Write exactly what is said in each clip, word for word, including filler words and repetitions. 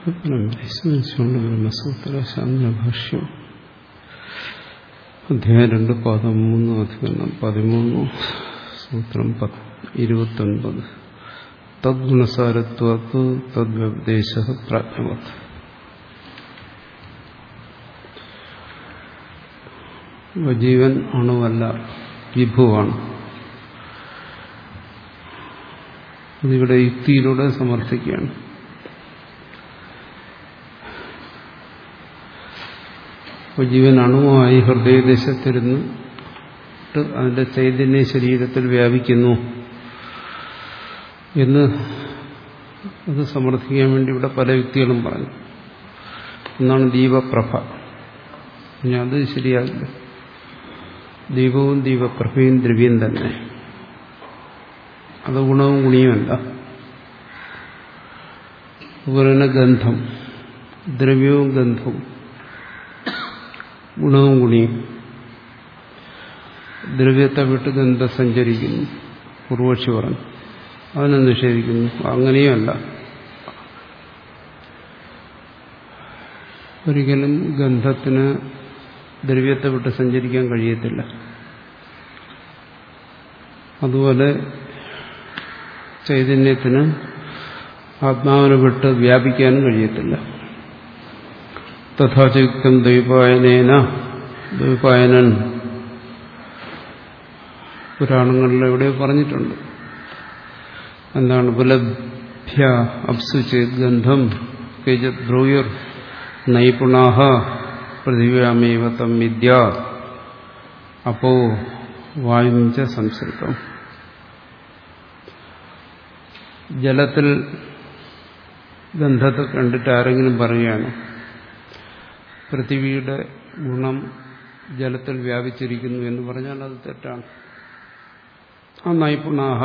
ബ്രഹ്മസൂത്ര ശാന്തഭാഷ്യം അധ്യായം രണ്ട് പാദം മൂന്ന് അധികരണം പതിമൂന്ന് സൂത്രം ഇരുപത്തൊൻപത് തദ്ഗുണസാരത്വത്ത് തദ്വ്യപദേശ പ്രാജ്ഞവത്. ജീവൻ അണുവല്ല, വിഭുവാണ്. അതിവിടെ യുക്തിയിലൂടെ സമർത്ഥിക്കുകയാണ്. അപ്പോൾ ജീവൻ അണുവായി ഹൃദയദേശത്തിരുന്നിട്ട് അതിന്റെ ചൈതന്യ ശരീരത്തിൽ വ്യാപിക്കുന്നു എന്ന് അത് സമർത്ഥിക്കാൻ വേണ്ടി ഇവിടെ പല യുക്തികളും പറഞ്ഞു. ഒന്നാണ് ദീപപ്രഭ. ഞാൻ അത് ശരിയാകില്ല. ദീപവും ദീപപ്രഭയും ദ്രവ്യം തന്നെ, അത് ഗുണവും ഗുണിയുമല്ല. അതുപോലെ തന്നെ ഗന്ധം, ദ്രവ്യവും ഗന്ധവും ഗുണവും ഗുണിയും. ദ്രവ്യത്തെ വിട്ട് ഗന്ധം സഞ്ചരിക്കുന്നു, പൂർവക്ഷി പറഞ്ഞു. അതിനെ നിഷേധിക്കുന്നു. അങ്ങനെയുമല്ല. ഒരിക്കലും ഗന്ധത്തിന് ദ്രവ്യത്തെ വിട്ട് സഞ്ചരിക്കാൻ കഴിയത്തില്ല. അതുപോലെ ചൈതന്യത്തിന് ആത്മാവിനെ വിട്ട് വ്യാപിക്കാനും കഴിയത്തില്ല. തഥാചയുക്തം ദ്വൈപായനേന, ദ്വൈപായനൻ പുരാണങ്ങളിൽ എവിടെയോ പറഞ്ഞിട്ടുണ്ട്. എന്താണ്? ഉപലഭ്യ അപ്സു ചേത് ഗന്ധം കേചത് ബ്രൂയർ നൈപുണാഹ പൃഥിവ്യാമേവ തം വിദ്യ അപ്പോ വായുഞ്ച സംസൃതം. ജലത്തിൽ ഗന്ധത്തെ കണ്ടിട്ട് ആരെങ്കിലും പറയുകയാണ് പൃഥിവിയുടെ ഗുണം ജലത്തിൽ വ്യാപിച്ചിരിക്കുന്നു എന്ന് പറഞ്ഞാൽ അത് തെറ്റാണ്. ആ നൈപുണാഹ,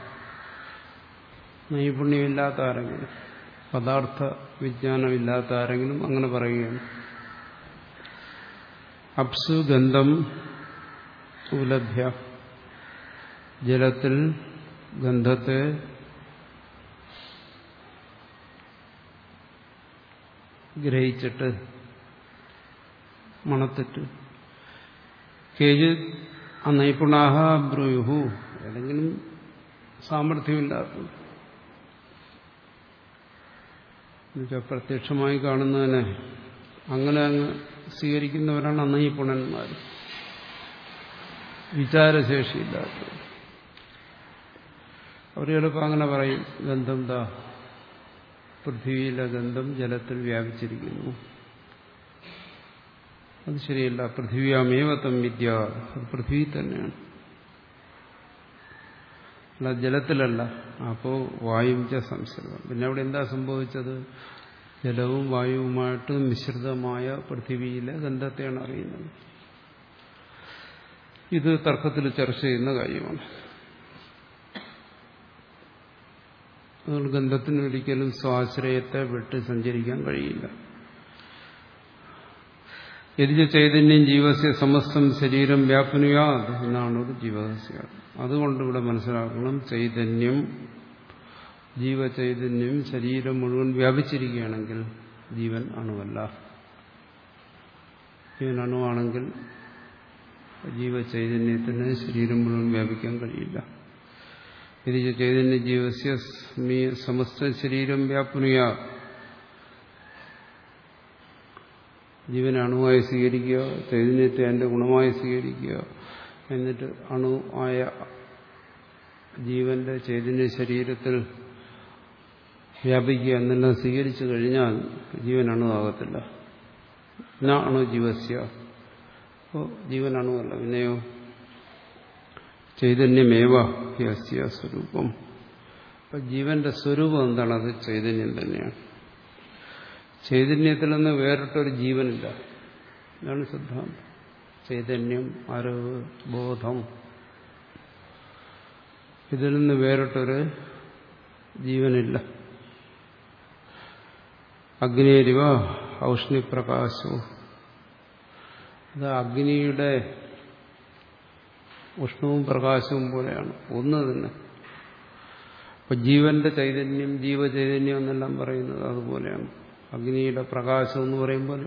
നൈപുണ്യമില്ലാത്ത ആരെങ്കിലും, പദാർത്ഥ വിജ്ഞാനമില്ലാത്ത ആരെങ്കിലും അങ്ങനെ പറയുകയാണ്. അപ്സു ഗന്ധം ഉപലഭ്യ, ജലത്തിൽ ഗന്ധത്തെ ഗ്രഹിച്ചിട്ട് മണത്തിട്ട് കേജ് അനൈപുണാഹ ബ്രൂയുഹു, ഏതെങ്കിലും സാമർഥ്യമില്ലാത്ത, എന്നുവെച്ചാൽ പ്രത്യക്ഷമായി കാണുന്നതിനെ അങ്ങനെ അങ്ങ് സ്വീകരിക്കുന്നവരാണ് അനൈപുണന്മാർ, വിചാരശേഷിയില്ലാത്തവർ. അവർ ചിലപ്പോൾ അങ്ങനെ പറയും, ഗന്ധം ദാ പൃഥ്വിയിലെ ഗന്ധം ജലത്തിൽ വ്യാപിച്ചിരിക്കുന്നു. അത് ശരിയല്ല. പൃഥ്വിയാമേവ തം വിദ്യ, അത് പൃഥ്വി തന്നെയാണ്, അല്ല ജലത്തിലല്ല. അപ്പോൾ വായുവിച്ച സംസർഗം. പിന്നെ അവിടെ എന്താ സംഭവിച്ചത്? ജലവും വായുവുമായിട്ട് മിശ്രിതമായ പൃഥ്വിയിലെ ഗന്ധത്തെയാണ് അറിയുന്നത്. ഇത് തർക്കത്തിൽ ചർച്ച ചെയ്യുന്ന കാര്യമാണ്. അതുകൊണ്ട് ഗന്ധത്തിന് ഒരിക്കലും സ്വാശ്രയത്തെ വിട്ട് സഞ്ചരിക്കാൻ കഴിയില്ല. യതിച്ച ചൈതന്യം ജീവസ്യ സമസ്തം ശരീരം വ്യാപനുയാത് എന്നാണ് ഒരു ജീവസ്യ. അതുകൊണ്ട് ഇവിടെ മനസ്സിലാക്കണം, ചൈതന്യം, ജീവചൈതന്യം ശരീരം മുഴുവൻ വ്യാപിച്ചിരിക്കുകയാണെങ്കിൽ ജീവൻ അണുവല്ല. ജീവൻ അണുവാണെങ്കിൽ ജീവചൈതന്യത്തിന് ശരീരം മുഴുവൻ വ്യാപിക്കാൻ കഴിയില്ല. യതിച്ച ചൈതന്യ ജീവസ്യ സമസ്ത ശരീരം വ്യാപനുയാത്, ജീവനെ അണുവായി സ്വീകരിക്കുക, ചൈതന്യത്തെ അതിന്റെ ഗുണമായി സ്വീകരിക്കുക, എന്നിട്ട് അണു ആയ ജീവന്റെ ചൈതന്യ ശരീരത്തിൽ വ്യാപിക്കുക എന്നെല്ലാം സ്വീകരിച്ചു കഴിഞ്ഞാൽ ജീവൻ അണുവാകത്തില്ല. ന അണു ജീവസ്യ, അപ്പോൾ ജീവൻ അണുവല്ല. പിന്നെയോ ചൈതന്യമേവ യസ്യ സ്വരൂപം. അപ്പം ജീവന്റെ സ്വരൂപം എന്താണ്? അത് ചൈതന്യം തന്നെയാണ്. ചൈതന്യത്തിൽ നിന്ന് വേറിട്ടൊരു ജീവനില്ല. ഇതാണ് സിദ്ധാന്തം. ചൈതന്യം, അറിവ്, ബോധം, ഇതിൽ നിന്ന് വേറിട്ടൊരു ജീവനില്ല. അഗ്നിരിവ ഔഷ്ണിപ്രകാശവും, അത് അഗ്നിയുടെ ഉഷ്ണവും പ്രകാശവും പോലെയാണ്, ഒന്ന് തന്നെ. അപ്പൊ ജീവന്റെ ചൈതന്യം, ജീവചൈതന്യം എന്നെല്ലാം പറയുന്നത് അതുപോലെയാണ്. അഗ്നിയുടെ പ്രകാശം എന്ന് പറയുമ്പോൾ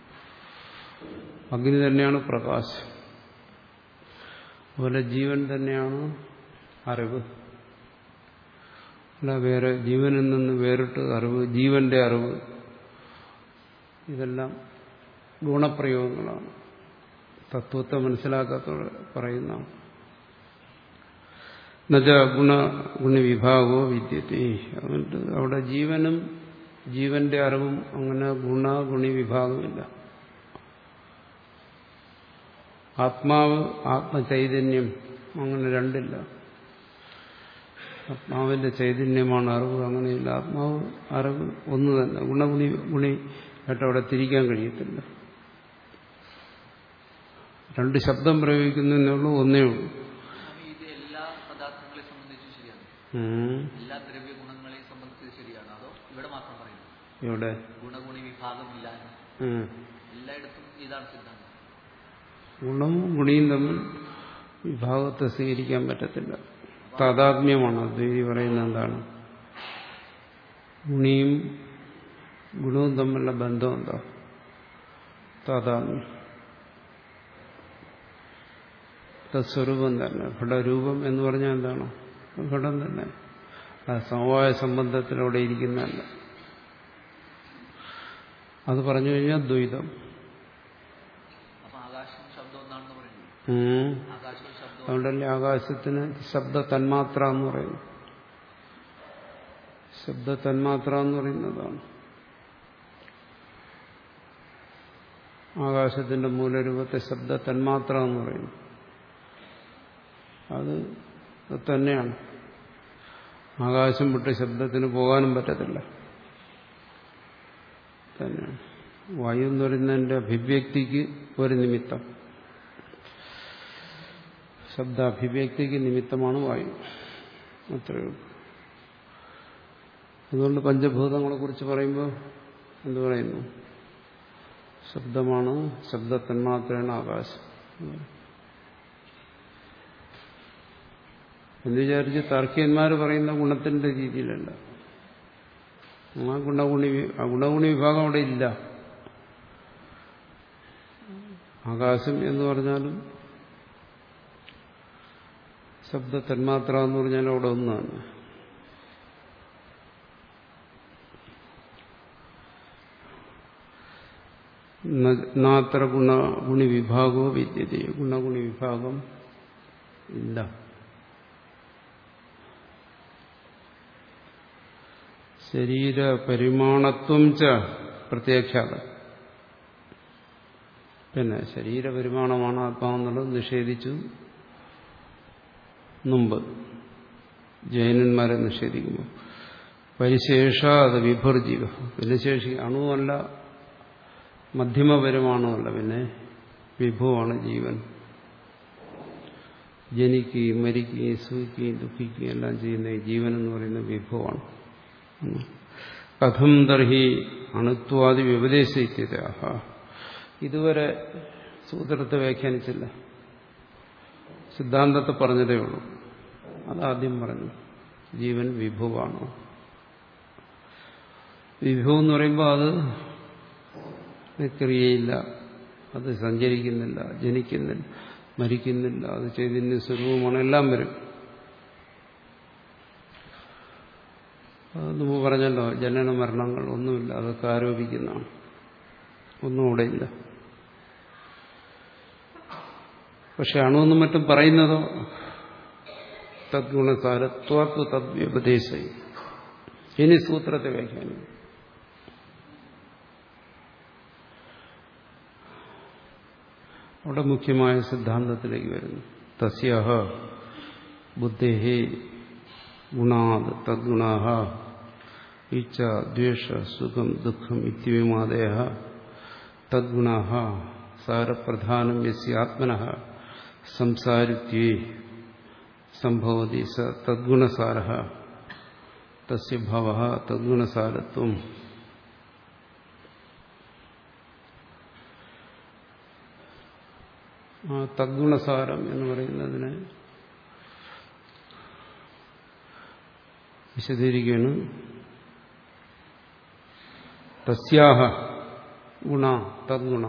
അഗ്നി തന്നെയാണ് പ്രകാശം. അതുപോലെ ജീവൻ തന്നെയാണ് അറിവ്. അല്ല വേറെ ജീവനിൽ നിന്ന് വേറിട്ട് അറിവ്, ജീവന്റെ അറിവ്, ഇതെല്ലാം ഗുണപ്രയോഗങ്ങളാണ്. തത്വത്തെ മനസ്സിലാക്കാത്തോടെ പറയുന്ന എന്നുവെച്ചാ ഗുണ ഗുണവിഭാഗോ വിദ്യത്തെ. അതുകൊണ്ട് അവിടെ ജീവനും ജീവന്റെ അറിവും അങ്ങനെ ഗുണ ഗുണി വിഭാഗമില്ല. ആത്മാവ് ആത്മചൈതന്യം അങ്ങനെ രണ്ടില്ല. ആത്മാവിന്റെ ചൈതന്യമാണ് അറിവ്, അങ്ങനെയില്ല. ആത്മാവ് അറിവ് ഒന്ന് തന്നെ. ഗുണഗുണി ഗുണി ആയിട്ട് അവിടെ തിരിക്കാൻ കഴിയത്തില്ല. രണ്ട് ശബ്ദം പ്രയോഗിക്കുന്നതേ ഉള്ളൂ, ഒന്നേ ഉള്ളൂ. എല്ലാ പദാർത്ഥങ്ങളെ സംബന്ധിച്ച് ശരിയാണ്, എല്ലാ ദ്രവ്യഗുണങ്ങളെ സംബന്ധിച്ച് ശരിയാണ്. അതോ ഇവിടെ മാത്രം പറയുന്നു? ഇവിടെ ഗുണഗുണി വിഭാഗമില്ല, എല്ലായിടത്തും ഇതാണ് സിദ്ധാന്തം. ഗുണവും ഗുണിയും തമ്മിൽ വിഭാഗത്തെ സ്വീകരിക്കാൻ പറ്റത്തില്ല. താദാത്മ്യമാണ് അദ്വൈതി പറയുന്നത്. എന്താണ് ഗുണിയും ഗുണവും തമ്മിലുള്ള ബന്ധം? എന്താ? താദാത്മ്യം. തത്സ്വരൂപം തന്നെ. ഘടരൂപം എന്ന് പറഞ്ഞാൽ എന്താണ്? ഘടം തന്നെ. ആ സമവായ സംബന്ധത്തിലൂടെ ഇരിക്കുന്നതല്ല. അത് പറഞ്ഞു കഴിഞ്ഞാൽ ദ്വൈതം. അതുകൊണ്ടല്ലേ ആകാശത്തിന് ശബ്ദ തന്മാത്ര എന്ന് പറയുന്നു. ശബ്ദ തന്മാത്ര എന്ന് പറയുന്നതാണ് ആകാശത്തിന്റെ മൂലരൂപത്തെ ശബ്ദ തന്മാത്ര എന്ന് പറയുന്നു. അത് തന്നെയാണ്. ആകാശം വിട്ട് ശബ്ദത്തിന് പോകാനും പറ്റത്തില്ല. തന്നെയാണ്. വായു എന്ന് പറയുന്നതിന്റെ അഭിവ്യക്തിക്ക് ഒരു നിമിത്തം, ശബ്ദാഭിവ്യക്തിക്ക് നിമിത്തമാണ് വായു. അത്രയേ ഉള്ളൂ. അതുകൊണ്ട് പഞ്ചഭൂതങ്ങളെ കുറിച്ച് പറയുമ്പോൾ എന്ത് പറയുന്നു? ശബ്ദമാണ്, ശബ്ദത്തന്മാത്രയാണ് ആകാശം എന്ന് വിചാരിച്ച് താർക്കികന്മാർ പറയുന്ന ഗുണത്തിന്റെ രീതിയിലല്ല. ആ ഗുണഗുണി ആ ഗുണഗുണി വിഭാഗം അവിടെ ഇല്ല. ആകാശം എന്ന് പറഞ്ഞാലും ശബ്ദ തന്മാത്ര എന്ന് പറഞ്ഞാലും അവിടെ ഒന്നാണ്. നാത്ര ഗുണ ഗുണി വിഭാഗോ വിദ്യത്തെ. ഗുണഗുണി വിഭാഗം ഇല്ല. ശരീര പരിമാണത്വം ച പ്രത്യാഖ്യാതം. പിന്നെ ശരീരപരിമാണമാണ് ആത്മാവെന്നുള്ളത് നിഷേധിച്ചു മുമ്പ് ജൈനന്മാരെ നിഷേധിക്കുമ്പോൾ. പരിശേഷ അത് വിഭർജീവ. പിന്നെ ശേഷി അണുവല്ല, മധ്യമപരിമാണമല്ല, പിന്നെ വിഭുവാണ് ജീവൻ. ജനിക്കുകയും മരിക്കുകയും സുഖിക്കുകയും ദുഃഖിക്കുകയും എല്ലാം ചെയ്യുന്ന ഈ ജീവൻ എന്ന് പറയുന്ന വിഭുവാണ്. കഥം തർഹി അണുത്വാദി വ്യപദേശിച്ചതാഹ. ഇതുവരെ സൂത്രത്തെ വ്യാഖ്യാനിച്ചില്ല, സിദ്ധാന്തത്തെ പറഞ്ഞതേ ഉള്ളൂ. അതാദ്യം പറഞ്ഞു. ജീവൻ വിഭുവാണോ? വിഭു എന്ന് പറയുമ്പോൾ അത് ക്രിയയില്ല, അത് സഞ്ചരിക്കുന്നില്ല, ജനിക്കുന്നില്ല, മരിക്കുന്നില്ല, അത് ചൈതന്യ സ്വരൂപമാണ്, എല്ലാം വരും. അത് മുമ്പ് പറഞ്ഞല്ലോ, ജനന മരണങ്ങൾ ഒന്നുമില്ല, അതൊക്കെ ആരോപിക്കുന്നതാണ്, ഒന്നും അവിടെ ഇല്ല. പക്ഷെ അണുവെന്നും മറ്റും പറയുന്നതോ തദ്ഗുണസാരത്വാത്വ തദ്വ്യപദേശ. ഇനി സൂത്രത്തെ വ്യാഖ്യാനിക്കും. അവിടെ മുഖ്യമായ സിദ്ധാന്തത്തിലേക്ക് വരുന്നു. തസ്യഹ ബുദ്ധേഹി ഗുണാത് തദ്ഗുണാഹ ഇച്ഛ ദ്വേഷ സുഖം ദുഃഖം ഇത്യവിമാദയ തദ്ഗുണാഹ സാരപ്രധാനം യസ്യ ആത്മനഃ സംസാരിത്വേ സംഭവതി സ തദ്ഗുണസാരഃ തസ്യ ഭവഃ തദ്ഗുണസാരത്വം. ആ തദ്ഗുണസാരം എന്ന് പറയുന്നതിനെ വിശദീകരിക്കുകയാണ്. തസ്യാഹ ഗുണ തദ്ഗുണ.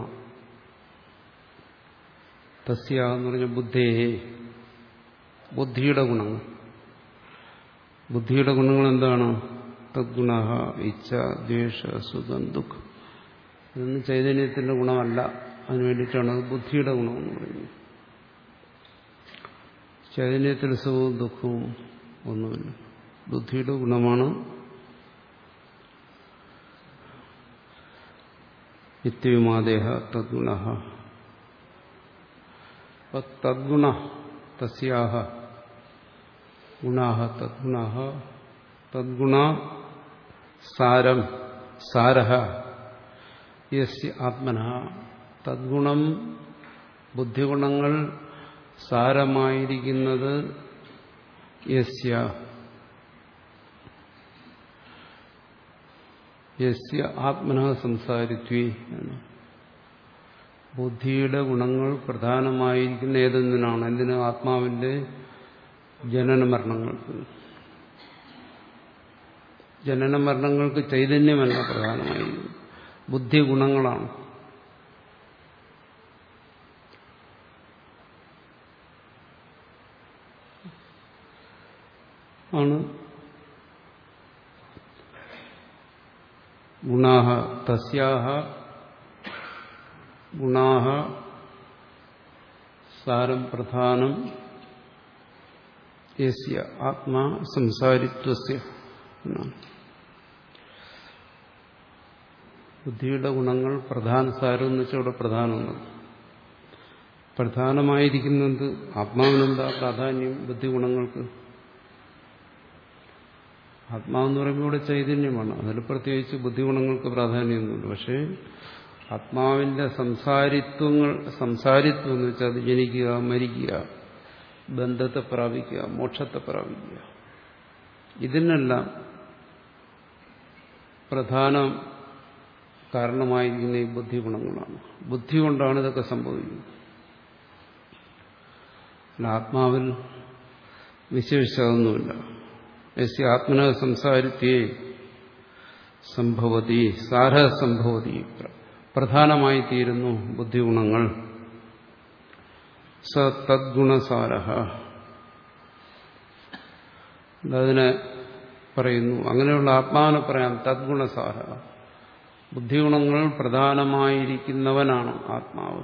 തസ്യാഹ എന്ന് പറഞ്ഞ ബുദ്ധേഹേ, ബുദ്ധിയുടെ ഗുണങ്ങൾ. ബുദ്ധിയുടെ ഗുണങ്ങൾ എന്താണ്? തദ്ഗുണ ഇച്ഛ ദ്വേഷ സുഖം ദുഃഖം. ഇതൊന്നും ചൈതന്യത്തിന്റെ ഗുണമല്ല. അതിനു വേണ്ടിയിട്ടാണ് അത് ബുദ്ധിയുടെ ഗുണമെന്ന് പറയുന്നത്. ചൈതന്യത്തിൽ സുഖവും ദുഃഖവും ഒന്നുമില്ല. ബുദ്ധിയുടെ ഗുണമാണ്. നിത്യവിമാദേഹ തദ്ഗുണ. തദ്ഗുണ തസ്യാഹ ഗുണാഹ തദ്ഗുണാഹ. തദ്ഗുണ സാരം സാരഹ യസ്യ ആത്മനഃ. തദ്ഗുണം ബുദ്ധിഗുണങ്ങൾ സാരമായിരിക്കുന്നത് യസ്യ യസ്യ ആത്മനഃ സംസാരിത്വേ എന്ന്. ബുദ്ധിയുടെ ഗുണങ്ങൾ പ്രധാനമായിരിക്കുന്ന ഏതെന്തിനാണ്? എന്തിന്? ആത്മാവിന്റെ ജനന മരണങ്ങൾക്ക്. ജനന മരണങ്ങൾക്ക് ചൈതന്യമല്ല പ്രധാനമായി, ബുദ്ധി ഗുണങ്ങളാണ്. ആണ് ഗുണാഹ തസ്യാഹ ഗുണാഹ സാരം പ്രധാനം യസ്യ ആത്മാ സംസാരിത്വസ്യ എന്നാണ്. ബുദ്ധിയുടെ ഗുണങ്ങൾ പ്രധാന സാരം എന്ന് വെച്ചാൽ ഇവിടെ പ്രധാനമാണ്. പ്രധാനമായിരിക്കുന്നത് ആത്മാവിനെന്താ പ്രാധാന്യം? ബുദ്ധി ഗുണങ്ങൾക്ക്. ആത്മാവെന്ന് പറയുമ്പോൾ ഇവിടെ ചൈതന്യമാണ്. അതിൽ പ്രത്യേകിച്ച് ബുദ്ധിഗുണങ്ങൾക്ക് പ്രാധാന്യമൊന്നുമില്ല. പക്ഷേ ആത്മാവിന്റെ സംസാരിത്വങ്ങൾ, സംസാരിത്വം എന്ന് വെച്ചാൽ അത് ജനിക്കുക, മരിക്കുക, ബന്ധത്തെ പ്രാപിക്കുക, മോക്ഷത്തെ പ്രാപിക്കുക, ഇതിനെല്ലാം പ്രധാന കാരണമായിരിക്കുന്ന ഈ ബുദ്ധിഗുണങ്ങളാണ്. ബുദ്ധി കൊണ്ടാണ് ഇതൊക്കെ സംഭവിക്കുന്നത്. ആത്മാവിൽ വിശേഷിച്ചതൊന്നുമില്ല. യസ്യ ആത്മന സംസാരിത്യേ സംഭവതി സാര സംഭവതി. പ്രധാനമായി തീരുന്നു ബുദ്ധിഗുണങ്ങൾ. സ തദ്ഗുണസാര. അതിനെ പറയുന്നു. അങ്ങനെയുള്ള ആത്മാവിനെ പറയാം തദ്ഗുണസാര. ബുദ്ധിഗുണങ്ങൾ പ്രധാനമായിരിക്കുന്നവനാണ് ആത്മാവ്.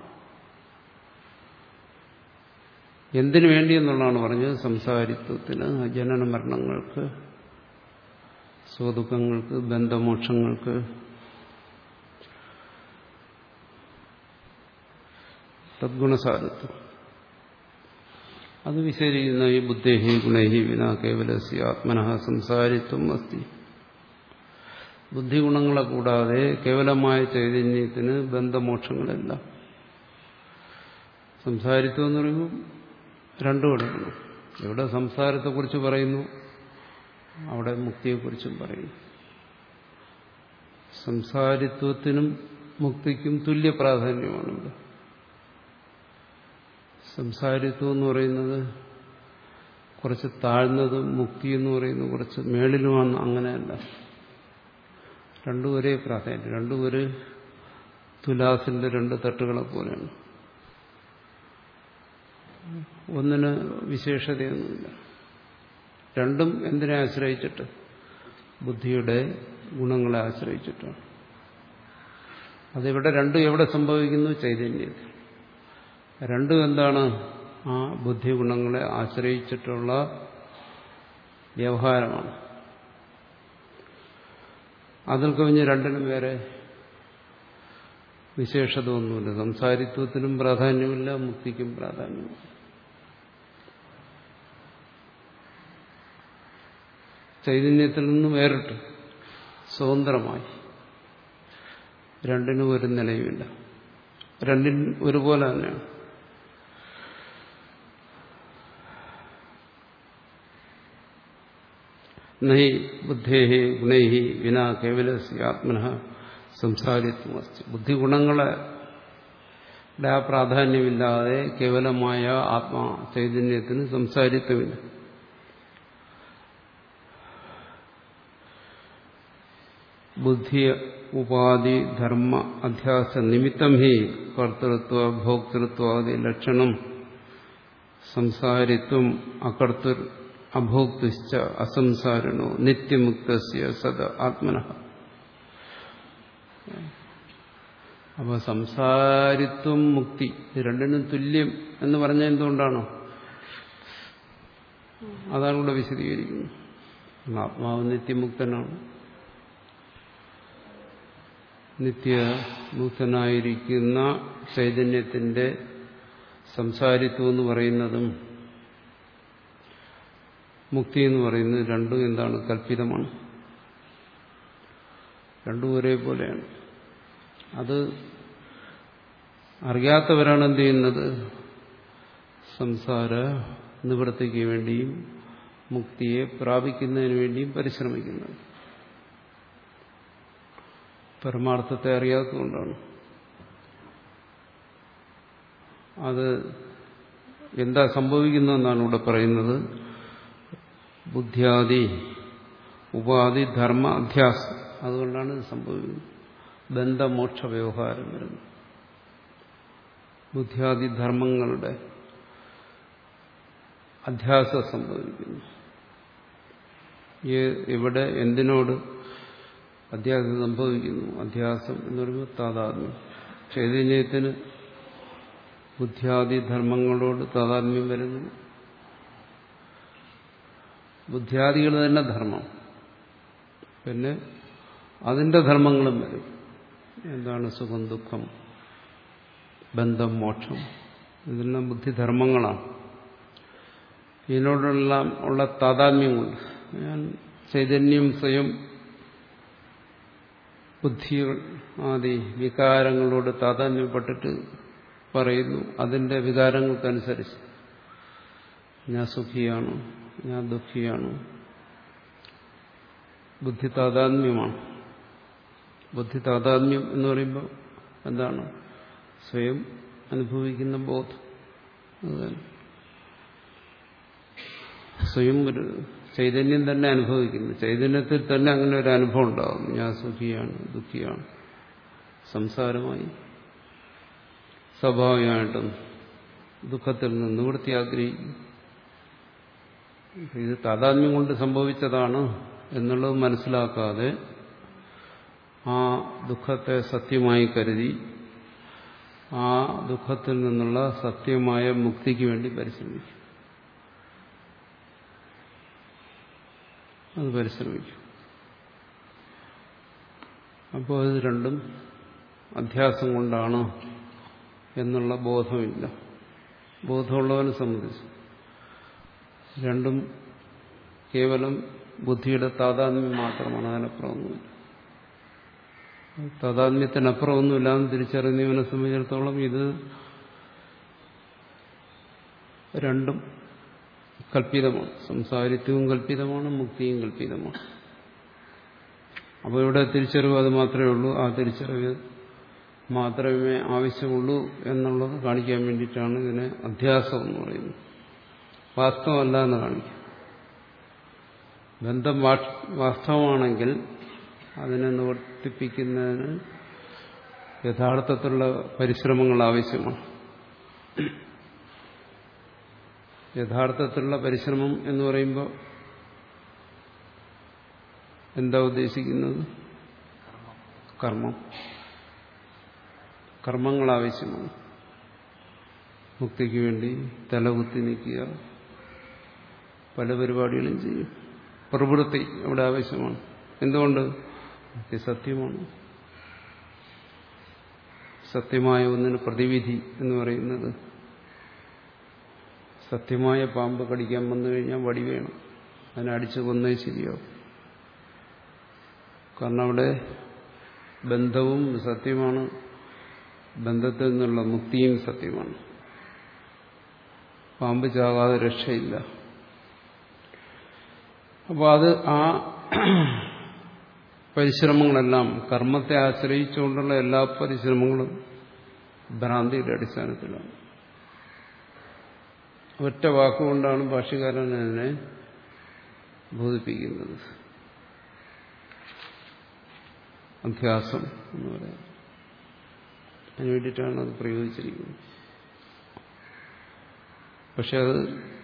എന്തിനു വേണ്ടി എന്നുള്ളതാണ് പറഞ്ഞത്? സംസാരിത്വത്തിന്, ജനന മരണങ്ങൾക്ക്, സ്വദുഃഖങ്ങൾക്ക്, ബന്ധമോക്ഷങ്ങൾക്ക്. തദ്ഗുണസാരത്വം അത് വിശദീകരിക്കുന്ന ഈ ബുദ്ധേഹി ഗുണൈഹി വിനാ കേവലസ്യ ആത്മനഃ സംസാരിത്വം അസ്തി. ബുദ്ധിഗുണങ്ങളെ കൂടാതെ കേവലമായ ചൈതന്യത്തിന് ബന്ധമോക്ഷങ്ങളല്ല. സംസാരിത്വം എന്ന് പറയുമ്പോൾ രണ്ടും എടുക്കണം. എവിടെ സംസാരത്തെക്കുറിച്ച് പറയുന്നു അവിടെ മുക്തിയെക്കുറിച്ചും പറയുന്നു. സംസാരിത്വത്തിനും മുക്തിക്കും തുല്യ പ്രാധാന്യമാണ് ഇവിടെ. സംസാരിത്വം എന്ന് പറയുന്നത് കുറച്ച് താഴ്ന്നതും മുക്തി എന്ന് പറയുന്നത് കുറച്ച് മേളിലുമാണ്. അങ്ങനെയല്ല, രണ്ടും ഒരേ പ്രാധാന്യം. രണ്ടും ഒരു തുലാസിന്റെ രണ്ട് തട്ടുകളെ പോലെയാണ്. ഒന്നിന് വിശേഷതയൊന്നുമില്ല. രണ്ടും എന്തിനെ ആശ്രയിച്ചിട്ട്? ബുദ്ധിയുടെ ഗുണങ്ങളെ ആശ്രയിച്ചിട്ടാണ്. അതിവിടെ രണ്ടും എവിടെ സംഭവിക്കുന്നു? ചൈതന്യത്തിൽ. രണ്ടും എന്താണ്? ആ ബുദ്ധി ഗുണങ്ങളെ ആശ്രയിച്ചിട്ടുള്ള വ്യവഹാരമാണ്. അതിൽ കവിഞ്ഞ് രണ്ടിനും വേറെ വിശേഷത ഒന്നുമില്ല. സംസാരിത്വത്തിനും പ്രാധാന്യമില്ല, മുക്തിക്കും പ്രാധാന്യമില്ല. ചൈതന്യത്തിൽ നിന്നും വേറിട്ട് സ്വതന്ത്രമായി രണ്ടിനും ഒരു നിലയുമില്ല. രണ്ടിനും ഒരുപോലെ തന്നെയാണ്. നഹി ബുദ്ധേഹി ഗുണൈഹി വിനാ കേവലസ്യ ആത്മനഃ സംസാരിത്വമസ്തി. ബുദ്ധിഗുണങ്ങളെ ആ പ്രാധാന്യമില്ലാതെ കേവലമായ ആത്മാ ചൈതന്യത്തിന് സംസാരിത്വമില്ല. ബുദ്ധി ഉപാധി ധർമ്മ അധ്യാസ നിമിത്തം ഹി കർത്തൃത്വ ഭോക്തൃത്വാദി ലക്ഷണം സംസാരിത്വം അകർത്തൃ അഭോക്തിശ്ച അസംസാരിണോ നിത്യമുക്തസ്യ സദ ആത്മനഃ. അപ്പോൾ സംസാരിത്വം മുക്തി രണ്ടിനും തുല്യം എന്ന് പറഞ്ഞാൽ എന്തുകൊണ്ടാണോ? അതാണ് ഇവിടെ വിശദീകരിക്കുന്നത്. ആത്മാവ് നിത്യമുക്തനാണ്. നിത്യമുക്തനായിരിക്കുന്ന ചൈതന്യത്തിന്റെ സംസാരിത്വം എന്ന് പറയുന്നതും മുക്തി എന്ന് പറയുന്നത് രണ്ടും എന്താണ്? കൽപ്പിതമാണ്. രണ്ടും ഒരേപോലെയാണ്. അത് അറിയാത്തവരാണ് എന്ത് ചെയ്യുന്നത്? സംസാര നിവൃത്തിക്ക് വേണ്ടിയും മുക്തിയെ പ്രാപിക്കുന്നതിന് വേണ്ടിയും പരിശ്രമിക്കുന്നത്. പരമാർത്ഥത്തെ അറിയാത്തതുകൊണ്ടാണ്. അത് എന്താ സംഭവിക്കുന്നതെന്നാണ് ഇവിടെ പറയുന്നത്. ബുദ്ധ്യാദി ഉപാധി ധർമ്മ അധ്യാസം, അതുകൊണ്ടാണ് ഇത് സംഭവിക്കുന്നത്. ബന്ധമോക്ഷ വ്യവഹാരം വരുന്നു. ബുദ്ധ്യാദി ധർമ്മങ്ങളുടെ അധ്യാസം സംഭവിക്കുന്നു. ഇവിടെ എന്തിനോട് അധ്യാസം സംഭവിക്കുന്നു? അധ്യാസം എന്ന് പറയുമ്പോൾ താതാത്മ്യം. ചൈതന്യത്തിന് ബുദ്ധ്യാദി ധർമ്മങ്ങളോട് താതാത്മ്യം വരുന്നു. ബുദ്ധ്യാദികൾ തന്നെ ധർമ്മം, പിന്നെ അതിന്റെ ധർമ്മങ്ങളും വരും. എന്താണ്? സുഖം, ദുഃഖം, ബന്ധം, മോക്ഷം, ഇതെല്ലാം ബുദ്ധിധർമ്മങ്ങളാണ്. ഇതിനോടെല്ലാം ഉള്ള താതാത്മ്യം കൊണ്ട് ഞാൻ ചൈതന്യം സ്വയം ബുദ്ധികൾ ആദി വികാരങ്ങളോട് താതാത്മ്യപ്പെട്ടിട്ട് പറയുന്നു. അതിന്റെ വികാരങ്ങൾക്കനുസരിച്ച് ഞാൻ സുഖിയാണ്, ഞാൻ ദുഃഖിയാണ്. ബുദ്ധി താതാത്മ്യമാണ്. ബുദ്ധി താതാത്മ്യം എന്ന് പറയുമ്പോൾ എന്താണ്? സ്വയം അനുഭവിക്കുന്ന ബോധം. അതുതന്നെ സ്വയം ഒരു ചൈതന്യം തന്നെ അനുഭവിക്കുന്നു. ചൈതന്യത്തിൽ തന്നെ അങ്ങനെ ഒരു അനുഭവം ഉണ്ടാകും. ഞാൻ സുഖിയാണ്, ദുഃഖിയാണ്. സംസാരമായി സ്വാഭാവികമായിട്ടും ദുഃഖത്തിൽ നിന്ന് നിവൃത്തി ആഗ്രഹിക്കും. ഇത് താതാത്മ്യം കൊണ്ട് സംഭവിച്ചതാണ് എന്നുള്ളത് മനസ്സിലാക്കാതെ ആ ദുഃഖത്തെ സത്യമായി കരുതി ആ ദുഃഖത്തിൽ നിന്നുള്ള സത്യമായ മുക്തിക്ക് വേണ്ടി പരിശ്രമിക്കും. അത് പരിശ്രമിക്കും. അപ്പോൾ ഇത് രണ്ടും അധ്യാസം കൊണ്ടാണ് എന്നുള്ള ബോധമില്ല. ബോധമുള്ളവനെ സംബന്ധിച്ച് രണ്ടും കേവലം ബുദ്ധിയുടെ താതാത്മ്യം മാത്രമാണ്. അതിനപ്പുറമൊന്നുമില്ല. താതാത്മ്യത്തിനപ്പുറമൊന്നുമില്ല എന്ന് തിരിച്ചറിയുന്നവനെ സംബന്ധിച്ചിടത്തോളം ഇത് രണ്ടും കൽപ്പിതമാണ്. സംസാരിത്വവും കൽപ്പിതമാണ്, മുക്തിയും കൽപ്പിതമാണ്. അപ്പോൾ ഇവിടെ തിരിച്ചറിവ് അത് മാത്രമേ ഉള്ളൂ. ആ തിരിച്ചറിവ് മാത്രമേ ആവശ്യമുള്ളൂ എന്നുള്ളത് കാണിക്കാൻ വേണ്ടിയിട്ടാണ് ഇതിനെ അധ്യാസം എന്ന് പറയുന്നത്. വാസ്തവമല്ല എന്ന് കാണിക്കും. ബന്ധം വാസ്തവമാണെങ്കിൽ അതിനെ നിവർത്തിപ്പിക്കുന്നതിന് യഥാർത്ഥത്തിലുള്ള പരിശ്രമങ്ങൾ ആവശ്യമാണ്. യഥാർത്ഥത്തിലുള്ള പരിശ്രമം എന്ന് പറയുമ്പോൾ എന്താ ഉദ്ദേശിക്കുന്നത്? കർമ്മം. കർമ്മങ്ങൾ ആവശ്യമാണ്. മുക്തിക്ക് വേണ്ടി തലകുത്തി നിൽക്കുക, പല പരിപാടികളും ചെയ്യും. പ്രവൃത്തി അവിടെ ആവശ്യമാണ്. എന്തുകൊണ്ട്? മുക്തി സത്യമാണ്. സത്യമായ ഒന്നിന് പ്രതിവിധി എന്ന് പറയുന്നത്, സത്യമായ പാമ്പ് കടിക്കാൻ വന്നു കഴിഞ്ഞാൽ വടി വേണം. അതിനെ അടിച്ചു കൊന്നേ ശരിയാവും. കാരണം അവിടെ ബന്ധവും സത്യമാണ്, ബന്ധത്തിൽ നിന്നുള്ള മുക്തിയും സത്യമാണ്. പാമ്പ് ചാകാതെ രക്ഷയില്ല. അപ്പോൾ അത് ആ പരിശ്രമങ്ങളെല്ലാം കർമ്മത്തെ ആശ്രയിച്ചുകൊണ്ടുള്ള എല്ലാ പരിശ്രമങ്ങളും ഭ്രാന്തിയുടെ അടിസ്ഥാനത്തിലാണ്. ഒറ്റ വാക്കുകൊണ്ടാണ് ഭാഷ്യകാരൻ അതിനെ ബോധിപ്പിക്കുന്നത്. അഭ്യാസം എന്ന് പറയുന്നത്. അതിനു വേണ്ടിയിട്ടാണ് അത് പ്രയോഗിച്ചിരിക്കുന്നത്. പക്ഷെ അത്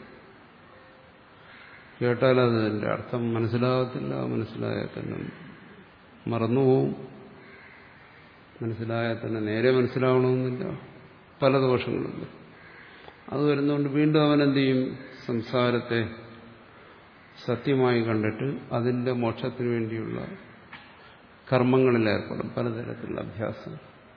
കേട്ടാൽ അതിൻ്റെ അർത്ഥം മനസ്സിലാകത്തില്ല. മനസ്സിലായാൽ തന്നെ മറന്നുപോകും. മനസ്സിലായാൽ തന്നെ നേരെ മനസ്സിലാവണമെന്നില്ല. പല ദോഷങ്ങളുണ്ട്. അത് വരുന്നതുകൊണ്ട് വീണ്ടും അവൻ എന്ത് ചെയ്യും? സംസാരത്തെ സത്യമായി കണ്ടിട്ട് അതിൻ്റെ മോക്ഷത്തിന് വേണ്ടിയുള്ള കർമ്മങ്ങളിൽ ഏർപ്പെടും. പലതരത്തിലുള്ള അഭ്യാസം.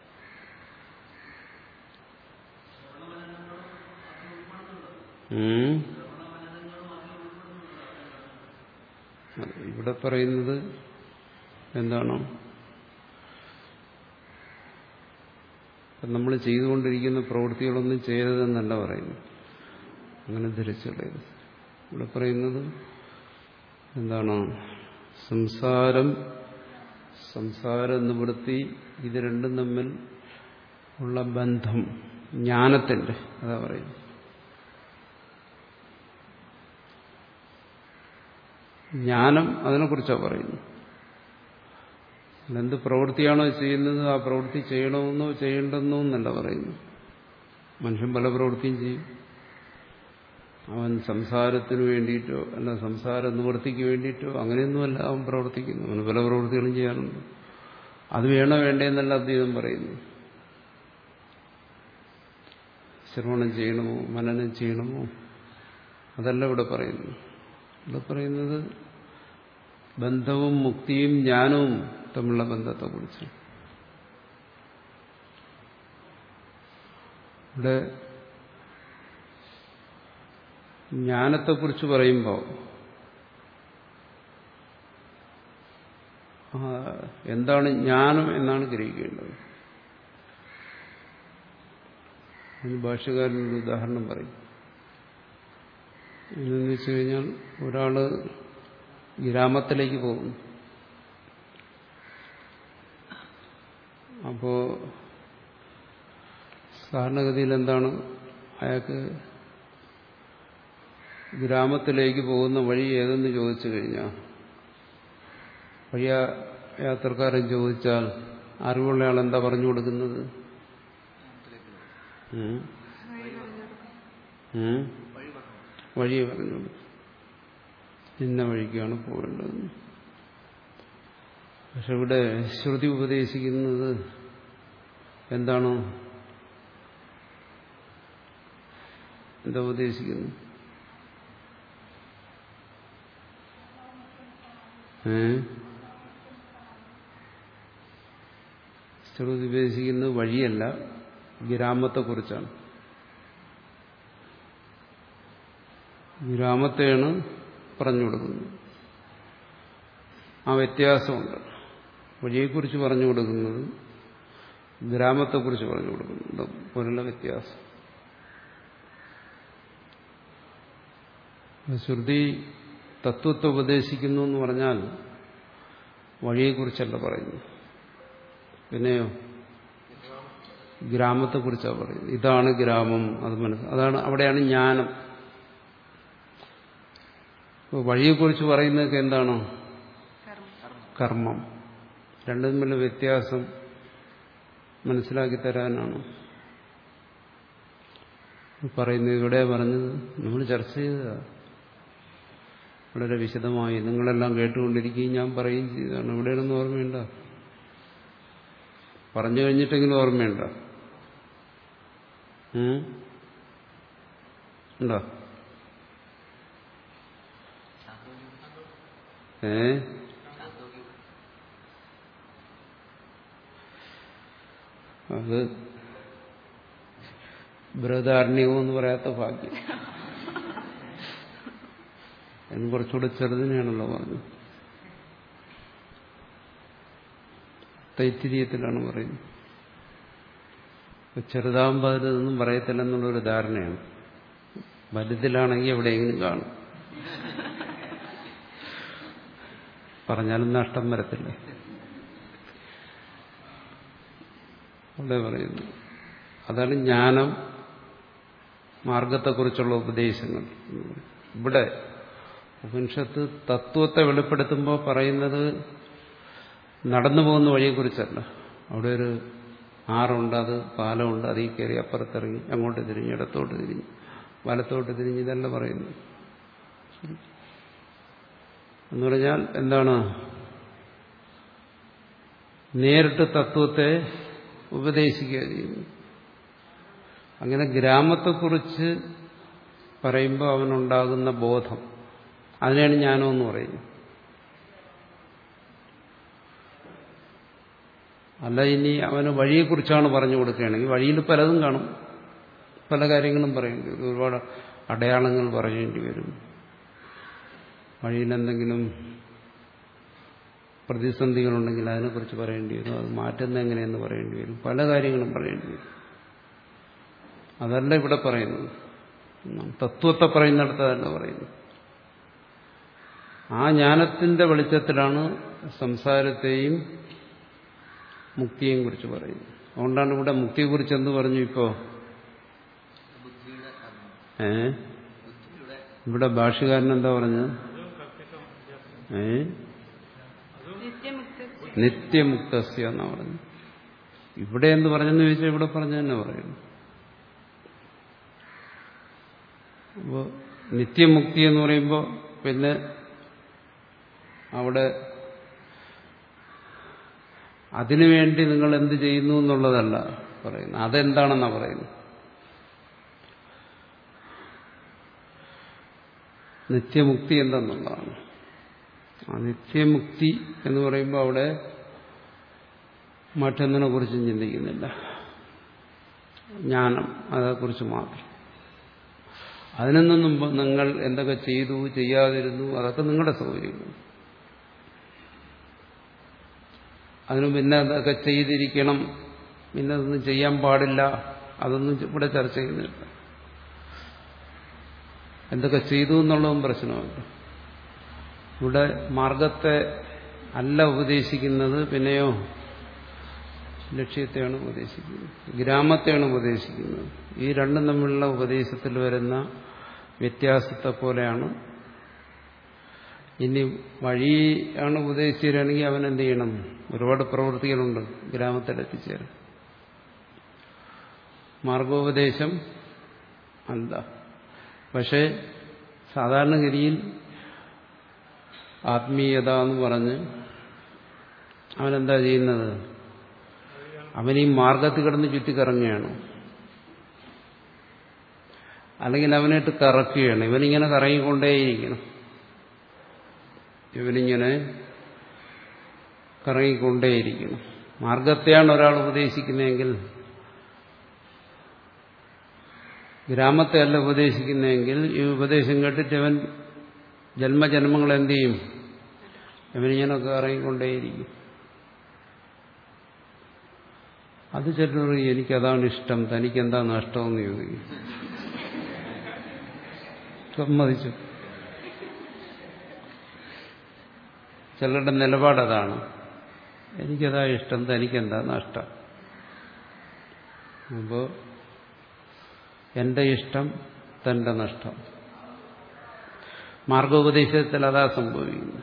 ഇവിടെ പറയുന്നത് എന്താണ്? നമ്മൾ ചെയ്തുകൊണ്ടിരിക്കുന്ന പ്രവൃത്തികളൊന്നും ചെയ്തതെന്നല്ല പറയുന്നു. അങ്ങനെ ധരിച്ചുള്ളത്. ഇവിടെ പറയുന്നത് എന്താണ്? സംസാരം, സംസാര നിവൃത്തി, ഇത് രണ്ടും തമ്മിൽ ഉള്ള ബന്ധം ജ്ഞാനത്തിന്റെ, അതാ പറയുന്നത്. ജ്ഞാനം അതിനെക്കുറിച്ചാണ് പറയുന്നത്. എന്ത് പ്രവൃത്തിയാണോ ചെയ്യുന്നത് ആ പ്രവൃത്തി ചെയ്യണമെന്നോ ചെയ്യേണ്ടെന്നോ എന്നല്ല പറയുന്നു. മനുഷ്യൻ പല പ്രവൃത്തിയും ചെയ്യും. അവൻ സംസാരത്തിന് വേണ്ടിയിട്ടോ അല്ല സംസാര നിവൃത്തിക്ക് വേണ്ടിയിട്ടോ അങ്ങനെയൊന്നുമല്ല അവൻ പ്രവർത്തിക്കുന്നു. അവന് പല പ്രവൃത്തികളും ചെയ്യാനുണ്ട്. അത് വേണോ വേണ്ടേന്നല്ല അദ്വൈതം പറയുന്നു. ശ്രവണം ചെയ്യണമോ മനനം ചെയ്യണമോ അതല്ല ഇവിടെ പറയുന്നു. ഇവിടെ പറയുന്നത് ബന്ധവും മുക്തിയും ജ്ഞാനവും തമ്മിലുള്ള ബന്ധത്തെക്കുറിച്ച്. ഇവിടെ ജ്ഞാനത്തെക്കുറിച്ച് പറയുമ്പോൾ എന്താണ് ജ്ഞാനം എന്നാണ് ഗ്രഹിക്കേണ്ടത്. അതിന് ഭാഷ്യകാരനൊരു ഉദാഹരണം പറയും. എന്നു വെച്ചു കഴിഞ്ഞാൽ ഒരാള് ഗ്രാമത്തിലേക്ക് പോകുന്നു. അപ്പോ സാധാരണഗതിയിൽ എന്താണ്, അയാൾക്ക് ഗ്രാമത്തിലേക്ക് പോകുന്ന വഴി ഏതെന്ന് ചോദിച്ചു കഴിഞ്ഞാൽ, വഴി യാത്രക്കാരൻ ചോദിച്ചാൽ അറിവുള്ള ആൾ എന്താ പറഞ്ഞു കൊടുക്കുന്നത്? വഴി പറഞ്ഞു കൊടുക്കും. ഇന്ന വഴിക്കാണ് പോകേണ്ടതെന്ന്. പക്ഷെ ഇവിടെ ശ്രുതി ഉപദേശിക്കുന്നത് എന്താണ്? എന്താ ഉപദേശിക്കുന്നു? ഏ ശ്രുതി ഉപദേശിക്കുന്നത് വഴിയല്ല, ഗ്രാമത്തെക്കുറിച്ചാണ്. ഗ്രാമത്തെയാണ് പറഞ്ഞു കൊടുക്കുന്നത്. ആ വ്യത്യാസമുണ്ട്. വഴിയെക്കുറിച്ച് പറഞ്ഞു കൊടുക്കുന്നത് ഗ്രാമത്തെക്കുറിച്ച് പറഞ്ഞു കൊടുക്കുന്നത് പോലുള്ള വ്യത്യാസം. ശ്രുതി തത്വത്തെ ഉപദേശിക്കുന്നു എന്ന് പറഞ്ഞാൽ വഴിയെക്കുറിച്ചല്ല പറയുന്നു. പിന്നെയോ ഗ്രാമത്തെക്കുറിച്ചാണ് പറയുന്നത്. ഇതാണ് ഗ്രാമം, അത് മനസ്സ്, അതാണ് അവിടെയാണ് ജ്ഞാനം. വഴിയെക്കുറിച്ച് പറയുന്നതൊക്കെ എന്താണോ? കർമ്മം. രണ്ടും തമ്മിലുള്ള വ്യത്യാസം മനസ്സിലാക്കി തരാനാണ് പറയുന്നത്. ഇവിടെ പറഞ്ഞത് നമ്മൾ ചർച്ച ചെയ്തതാണ് വളരെ വിശദമായി. നിങ്ങളെല്ലാം കേട്ടുകൊണ്ടിരിക്കുകയും ഞാൻ പറയുകയും ചെയ്തതാണ്. ഇവിടെയൊന്നും ഓർമ്മയുണ്ട? പറഞ്ഞു കഴിഞ്ഞിട്ടെങ്കിലും ഓർമ്മയുണ്ട? ഉണ്ടോ? ഏ അത് ബൃഹദാരണ്യകം എന്ന് പറയാത്ത ഭാഗ്യം. അതിന് കുറച്ചുകൂടെ ചെറുതിനെയാണല്ലോ പറഞ്ഞത്. തൈത്തിരീയത്തിലാണ് പറയുന്നത്. ചെറുതാകുമ്പോൾ അതിലൊന്നും പറയത്തില്ലെന്നുള്ളൊരു ധാരണയാണ്. വലുതിലാണെങ്കിൽ എവിടെയെങ്കിലും കാണും. പറഞ്ഞാലും നഷ്ടം വരത്തില്ല. അവിടെ പറയുന്നു അതാണ് ജ്ഞാനം, മാർഗത്തെക്കുറിച്ചുള്ള ഉപദേശങ്ങൾ. ഇവിടെ ഉപനിഷത്ത് തത്വത്തെ വെളിപ്പെടുത്തുമ്പോൾ പറയുന്നത് നടന്നു പോകുന്ന വഴിയെക്കുറിച്ചല്ല. അവിടെ ഒരു ആറുണ്ട്, അത് പാലമുണ്ട്, അതിൽ കയറി അപ്പുറത്തിറങ്ങി അങ്ങോട്ട് തിരിഞ്ഞ് ഇടത്തോട്ട് തിരിഞ്ഞ് വലത്തോട്ട് തിരിഞ്ഞ് ഇതല്ല പറയുന്നു. എന്ന് പറഞ്ഞാൽ എന്താണ്? നേരിട്ട് തത്വത്തെ ഉപദേശിക്കുക ചെയ്യുന്നു. അങ്ങനെ ഗ്രാമത്തെക്കുറിച്ച് പറയുമ്പോൾ അവനുണ്ടാകുന്ന ബോധം, അതിനാണ് ജ്ഞാനമെന്ന് പറയുന്നത്. അല്ല ഇനി അവന് വഴിയെക്കുറിച്ചാണ് പറഞ്ഞു കൊടുക്കുകയാണെങ്കിൽ വഴിയിൽ പലതും കാണും, പല കാര്യങ്ങളും പറയേണ്ടി വരും, ഒരുപാട് അടയാളങ്ങൾ പറയേണ്ടി വരും. വഴിയിൽ എന്തെങ്കിലും പ്രതിസന്ധികളുണ്ടെങ്കിൽ അതിനെക്കുറിച്ച് പറയേണ്ടി വരും, അത് മാറ്റുന്നത് എങ്ങനെയെന്ന് പറയേണ്ടി വരും, പല കാര്യങ്ങളും പറയേണ്ടി വരും. അതല്ല ഇവിടെ പറയുന്നത്. തത്വത്തെ പറയുന്നിടത്തതല്ല പറയുന്നത്. ആ ജ്ഞാനത്തിന്റെ വെളിച്ചത്തിലാണ് സംസാരത്തെയും മുക്തിയെയും കുറിച്ച് പറയുന്നത്. അതുകൊണ്ടാണ് ഇവിടെ മുക്തിയെക്കുറിച്ച് എന്ത് പറഞ്ഞു ഇപ്പോ? ഏ ഇവിടെ ഭാഷ്യകാരൻ എന്താ പറഞ്ഞത്? ഏ നിത്യമുക്തസ്യ എന്നാ പറഞ്ഞു. ഇവിടെ എന്ത് പറഞ്ഞെന്ന് ചോദിച്ചാൽ ഇവിടെ പറഞ്ഞു തന്നെ പറയുന്നു. അപ്പോ നിത്യമുക്തി എന്ന് പറയുമ്പോൾ പിന്നെ അവിടെ അതിനുവേണ്ടി നിങ്ങൾ എന്ത് ചെയ്യുന്നു എന്നുള്ളതല്ല പറയുന്നത്, അതെന്താണെന്നാ പറയുന്നത്. നിത്യമുക്തി എന്തെന്നുള്ളതാണ്. ആ നിത്യമുക്തി എന്ന് പറയുമ്പോൾ അവിടെ മറ്റൊന്നിനെ കുറിച്ചും ചിന്തിക്കുന്നില്ല, ജ്ഞാനം അതേക്കുറിച്ച് മാത്രം. അതിനൊന്നും മുമ്പ് നിങ്ങൾ എന്തൊക്കെ ചെയ്തു ചെയ്യാതിരുന്നു അതൊക്കെ നിങ്ങളുടെ സൗകര്യങ്ങൾ. അതിന് പിന്നെ അതൊക്കെ ചെയ്തിരിക്കണം, പിന്നെ അതൊന്നും ചെയ്യാൻ പാടില്ല, അതൊന്നും ഇവിടെ ചർച്ച ചെയ്യുന്നില്ല. എന്തൊക്കെ ചെയ്തു എന്നുള്ളതും പ്രശ്നമല്ല. ഇവിടെ മാർഗത്തെ അല്ല ഉപദേശിക്കുന്നത്, പിന്നെയോ ലക്ഷ്യത്തെയാണ് ഉപദേശിക്കുന്നത്, ഗ്രാമത്തെയാണ് ഉപദേശിക്കുന്നത്. ഈ രണ്ടും തമ്മിലുള്ള ഉപദേശത്തിൽ വരുന്ന വ്യത്യാസത്തെ പോലെയാണ്. ഇനി വഴിയാണ് ഉപദേശിച്ചിരുന്നെങ്കിൽ അവൻ എന്ത് ചെയ്യണം? ഒരുപാട് പ്രവൃത്തികളുണ്ട് ഗ്രാമത്തിലെത്തിച്ചേരാൻ. മാർഗോപദേശം അല്ല. പക്ഷേ സാധാരണഗതിയിൽ ആത്മീയത എന്ന് പറഞ്ഞ് അവനെന്താ ചെയ്യുന്നത്? അവൻ ഈ മാർഗത്തിൽ കിടന്ന് ചുറ്റിക്കറങ്ങുകയാണ്, അല്ലെങ്കിൽ അവനായിട്ട് കറക്കുകയാണ്. ഇവനിങ്ങനെ കറങ്ങിക്കൊണ്ടേയിരിക്കണം, ഇവനിങ്ങനെ കറങ്ങിക്കൊണ്ടേയിരിക്കണം. മാർഗത്തെയാണ് ഒരാൾ ഉപദേശിക്കുന്നതെങ്കിൽ, ഗ്രാമത്തെ അല്ല ഉപദേശിക്കുന്നതെങ്കിൽ, ഈ ഉപദേശം കേട്ടിട്ട് അവൻ ജന്മജന്മങ്ങൾ എന്ത് ചെയ്യും? ഇവനിങ്ങനെ കറങ്ങിക്കൊണ്ടേയിരിക്കും. അത് ചിലർ എനിക്കതാണ് ഇഷ്ടം, തനിക്കെന്താ നഷ്ടമെന്ന് ചോദിക്കും. സമ്മതിച്ചു. ചിലരുടെ നിലപാടതാണ്, എനിക്കതാ ഇഷ്ടം, തനിക്കെന്താ നഷ്ടം. അപ്പോൾ എന്റെ ഇഷ്ടം തന്റെ നഷ്ടം. മാർഗോപദേശത്തിൽ അതാ സംഭവിക്കുന്നു.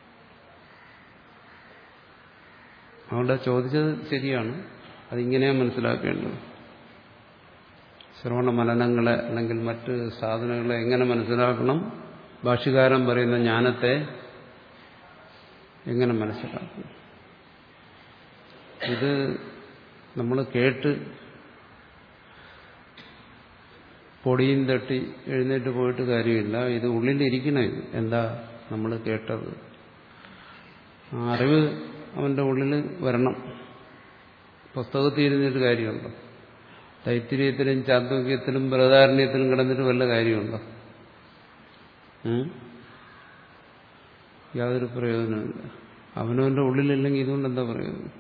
അവിടെ ചോദിച്ചത് ശരിയാണ്, അതിങ്ങനെയാ മനസ്സിലാക്കേണ്ടത്. ശ്രവണ മനനങ്ങളെ അല്ലെങ്കിൽ മറ്റ് സാധനങ്ങളെ എങ്ങനെ മനസ്സിലാക്കണം? ഭാഷ്യകാരൻ പറയുന്ന ജ്ഞാനത്തെ എങ്ങനെ മനസ്സിലാക്കണം? ഇത് നമ്മൾ കേട്ട് പൊടിയും തട്ടി എഴുന്നേറ്റ് പോയിട്ട് കാര്യമില്ല. ഇത് ഉള്ളിലിരിക്കണം. ഇത് എന്താ നമ്മൾ കേട്ടത്? ആ അറിവ് അവന്റെ ഉള്ളിൽ വരണം. പുസ്തകത്തിൽ ഇരുന്നിട്ട് കാര്യമുണ്ടോ? തൈത്തിരീയത്തിലും ചാന്തോക്യത്തിലും ബൃഹദാരണ്യത്തിലും കിടന്നിട്ട് വല്ല കാര്യമുണ്ടോ? യാതൊരു പ്രയോജനമില്ല. അവനവന്റെ ഉള്ളിലില്ലെങ്കിൽ ഇതുകൊണ്ട് എന്താ പ്രയോജനം?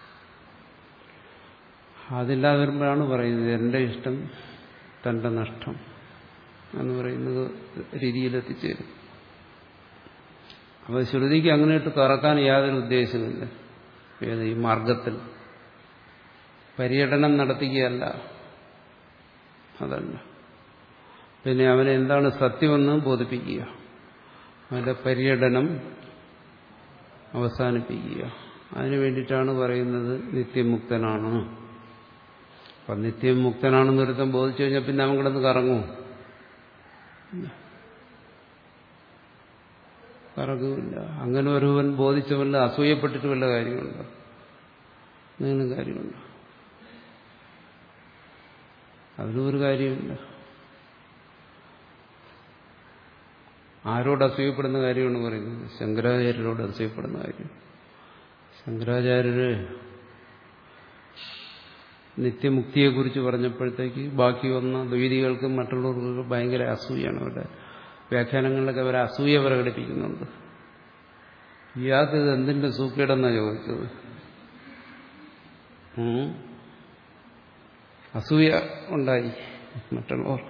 അതില്ലാതെ വരുമ്പോഴാണ് പറയുന്നത് എന്റെ ഇഷ്ടം തന്റെ നഷ്ടം എന്ന് പറയുന്നത് രീതിയിലെത്തിച്ചേരും. അപ്പോൾ ശ്രുതിക്ക് അങ്ങനെയിട്ട് കറക്കാൻ യാതൊരു ഉദ്ദേശമില്ല. ഏത് ഈ മാർഗത്തിൽ പര്യടനം നടത്തുകയല്ല, അതല്ല. പിന്നെ അവനെ എന്താണ് സത്യമെന്ന് ബോധിപ്പിക്കുക, അവന്റെ പര്യടനം അവസാനിപ്പിക്കുക. അതിനു വേണ്ടിയിട്ടാണ് പറയുന്നത് നിത്യമുക്തനാണ്. അപ്പം നിത്യമുക്തനാണെന്ന് ഒരുത്തം ബോധിച്ചു കഴിഞ്ഞാൽ പിന്നെ അവൻ കിടന്ന് കറങ്ങും, കറങ്ങുമില്ല. അങ്ങനെ ഒരുവൻ ബോധിച്ച വല്ല അസൂയപ്പെട്ടിട്ട് വല്ല കാര്യമുണ്ടോ? എന്തെങ്കിലും കാര്യമുണ്ടോ? അതിനും ഒരു കാര്യമില്ല. ആരോട് അസൂയപ്പെടുന്ന കാര്യമാണ് പറയുന്നത്? ശങ്കരാചാര്യരോട് അസൂയപ്പെടുന്ന കാര്യം. ശങ്കരാചാര്യര് നിത്യമുക്തിയെക്കുറിച്ച് പറഞ്ഞപ്പോഴത്തേക്ക് ബാക്കി വന്ന ദ്വൈതികൾക്കും മറ്റുള്ളവർക്കൊക്കെ ഭയങ്കര അസൂയാണ്. അവരുടെ വ്യാഖ്യാനങ്ങളിലൊക്കെ അവരെ അസൂയ പ്രകടിപ്പിക്കുന്നുണ്ട്. ഇയാൾക്ക് ഇത് എന്തിന്റെ സൂക്കേടെന്നാണ് ചോദിച്ചത്. അസൂയ ഉണ്ടായി മറ്റുള്ളവർക്ക്.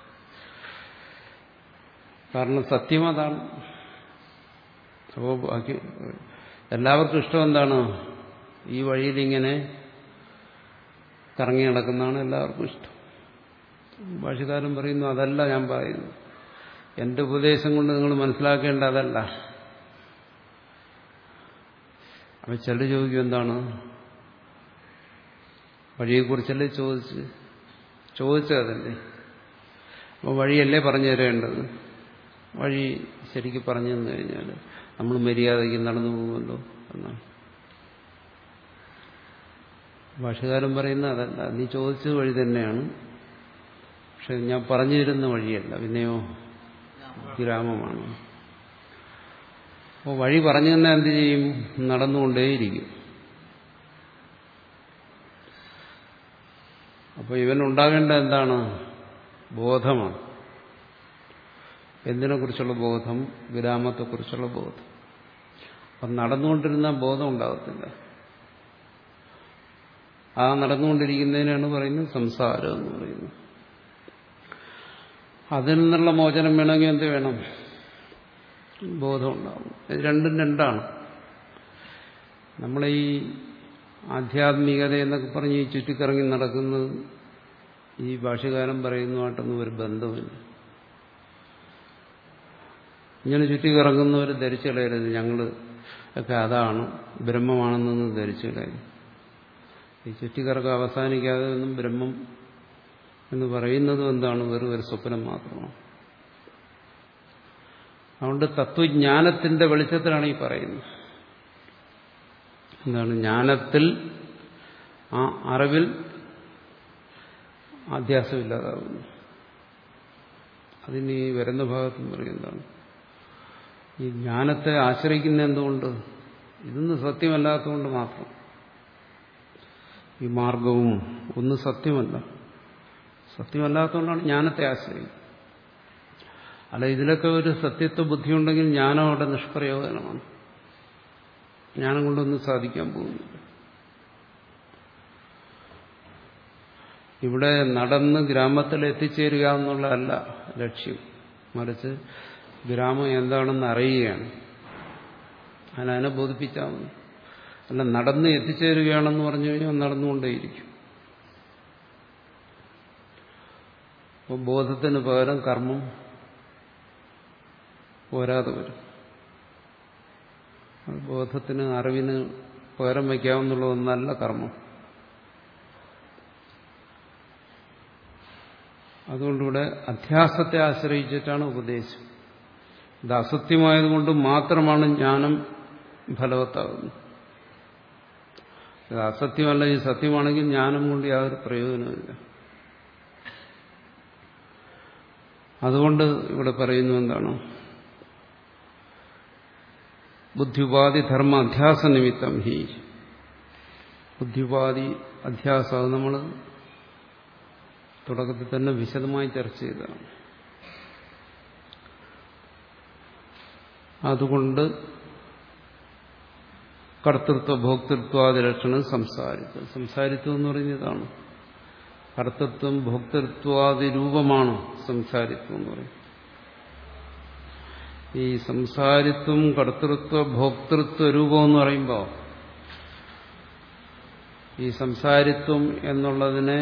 കാരണം സത്യം അതാണ്. അപ്പോൾ ബാക്കി എല്ലാവർക്കും ഇഷ്ടം എന്താണ്? ഈ വഴിയിലിങ്ങനെ കറങ്ങി നടക്കുന്നതാണ് എല്ലാവർക്കും ഇഷ്ടം. ഭാഷ്യകാരൻ പറയുന്നു അതല്ല ഞാൻ പറയുന്നു, എന്റെ ഉപദേശം കൊണ്ട് നിങ്ങൾ മനസ്സിലാക്കേണ്ട അതല്ല. അപ്പം ചിലർ ചോദിക്കും എന്താണ് വഴിയെക്കുറിച്ചല്ലേ ചോദിച്ച് ചോദിച്ചതല്ലേ അപ്പോൾ വഴിയല്ലേ പറഞ്ഞു തരേണ്ടത്? വഴി ശരിക്കും പറഞ്ഞു തന്നു കഴിഞ്ഞാൽ നമ്മൾ മര്യാദയ്ക്ക് നടന്നു പോകുമല്ലോ എന്നാണ് ഭാഷകാരൻ പറയുന്നത്. അതല്ല, നീ ചോദിച്ചത് വഴി തന്നെയാണ്, പക്ഷെ ഞാൻ പറഞ്ഞു തരുന്ന വഴിയല്ല, പിന്നെയോ ഗ്രാമമാണ്. അപ്പോൾ വഴി പറഞ്ഞു തന്നെ എന്ത് ചെയ്യും? നടന്നുകൊണ്ടേയിരിക്കും. അപ്പോൾ ഇവനുണ്ടാകേണ്ട എന്താണ്? ബോധമാണ്. എന്തിനെക്കുറിച്ചുള്ള ബോധം? ഗ്രാമത്തെക്കുറിച്ചുള്ള ബോധം. അപ്പം നടന്നുകൊണ്ടിരുന്ന ബോധം ഉണ്ടാകത്തില്ല. ആ നടന്നുകൊണ്ടിരിക്കുന്നതിനാണ് പറയുന്നത് സംസാരം എന്ന് പറയുന്നത്. അതിൽ നിന്നുള്ള മോചനം വേണമെങ്കിൽ എന്ത് വേണം? ബോധം ഉണ്ടാവും. ഇത് രണ്ടും രണ്ടാണ്. നമ്മളെ ഈ ആധ്യാത്മികത എന്നൊക്കെ പറഞ്ഞ് ഈ ചുറ്റിക്കറങ്ങി നടക്കുന്നത് ഈ ഭാഷ്യകാരൻ പറയുന്നതായിട്ടൊന്നും ഒരു ബന്ധമില്ല. ഇങ്ങനെ ചുറ്റിക്കറങ്ങുന്നവർ ധരിച്ചു കളയരുത് ഞങ്ങൾ ഒക്കെ അതാണ് ബ്രഹ്മമാണെന്നൊന്നും ധരിച്ചു കളയരുത്. ഈ ചുറ്റിക്കറക്കം അവസാനിക്കാതെ ഒന്നും ബ്രഹ്മം എന്ന് പറയുന്നതും എന്താണ്? വെറും ഒരു സ്വപ്നം മാത്രമാണ്. അതുകൊണ്ട് തത്വജ്ഞാനത്തിന്റെ വെളിച്ചത്തിലാണ് ഈ പറയുന്നത്. എന്താണ്? ജ്ഞാനത്തിൽ, ആ അറിവിൽ അധ്യാസമില്ലാതാവുന്നു. അതിന് ഈ വരുന്ന ഭാഗത്തും പറയും എന്താണ്? ഈ ജ്ഞാനത്തെ ആശ്രയിക്കുന്ന എന്തുകൊണ്ട്? ഇതൊന്നും സത്യമല്ലാത്തതുകൊണ്ട് മാത്രം. ഈ മാർഗവും ഒന്നും സത്യമല്ല. സത്യമല്ലാത്തതുകൊണ്ടാണ് ജ്ഞാനത്തെ ആശ്രയിക്കുന്നത്. അല്ല, ഇതിലൊക്കെ ഒരു സത്യത്വ ബുദ്ധിയുണ്ടെങ്കിൽ ജ്ഞാനം അവിടെ നിഷ്പ്രയോജനമാണ്. ജ്ഞാനം കൊണ്ടൊന്നും സാധിക്കാൻ പോകുന്നില്ല. ഇവിടെ നടന്ന് ഗ്രാമത്തിൽ എത്തിച്ചേരുക എന്നുള്ളതല്ല ലക്ഷ്യം, മറിച്ച് ഗ്രാമം എന്താണെന്ന് അറിയുകയാണ്. അതിനെ ബോധിപ്പിച്ചാൽ മതി. അല്ല, നടന്ന് എത്തിച്ചേരുകയാണെന്ന് പറഞ്ഞു കഴിഞ്ഞാൽ നടന്നുകൊണ്ടേയിരിക്കും. അപ്പോൾ ബോധത്തിന് പകരം കർമ്മം പോരാതെ വരും. ബോധത്തിന്, അറിവിന് പകരം വയ്ക്കാവുന്നുള്ള ഒന്നല്ല കർമ്മം. അതുകൊണ്ടിവിടെ അധ്യാസത്തെ ആശ്രയിച്ചിട്ടാണ് ഉപദേശം. ഇത് അസത്യമായതുകൊണ്ട് മാത്രമാണ് ജ്ഞാനം ഫലവത്താകുന്നത്. ഇത് അസത്യമല്ല, ഈ സത്യമാണെങ്കിൽ ജ്ഞാനം കൊണ്ട് യാതൊരു പ്രയോജനമില്ല. അതുകൊണ്ട് ഇവിടെ പറയുന്നു എന്താണ്? ബുദ്ധിയുപാധി ധർമ്മ അധ്യാസ നിമിത്തം ഹി. ബുദ്ധിയുപാധി അധ്യാസം അത് നമ്മൾ തുടക്കത്തിൽ തന്നെ വിശദമായി ചർച്ച ചെയ്തതാണ്. അതുകൊണ്ട് കർത്തൃത്വ ഭോക്തൃത്വാദി ലക്ഷണം സംസാരിത്വം. സംസാരിത്വം എന്ന് പറയുന്നതാണ്. കർത്തൃത്വം ഭോക്തൃത്വാദി രൂപമാണ് സംസാരിത്വം എന്ന് പറയുന്നത്. ഈ സംസാരിത്വം കർത്തൃത്വ ഭോക്തൃത്വ രൂപം എന്ന് പറയുമ്പോൾ ഈ സംസാരിത്വം എന്നുള്ളതിനെ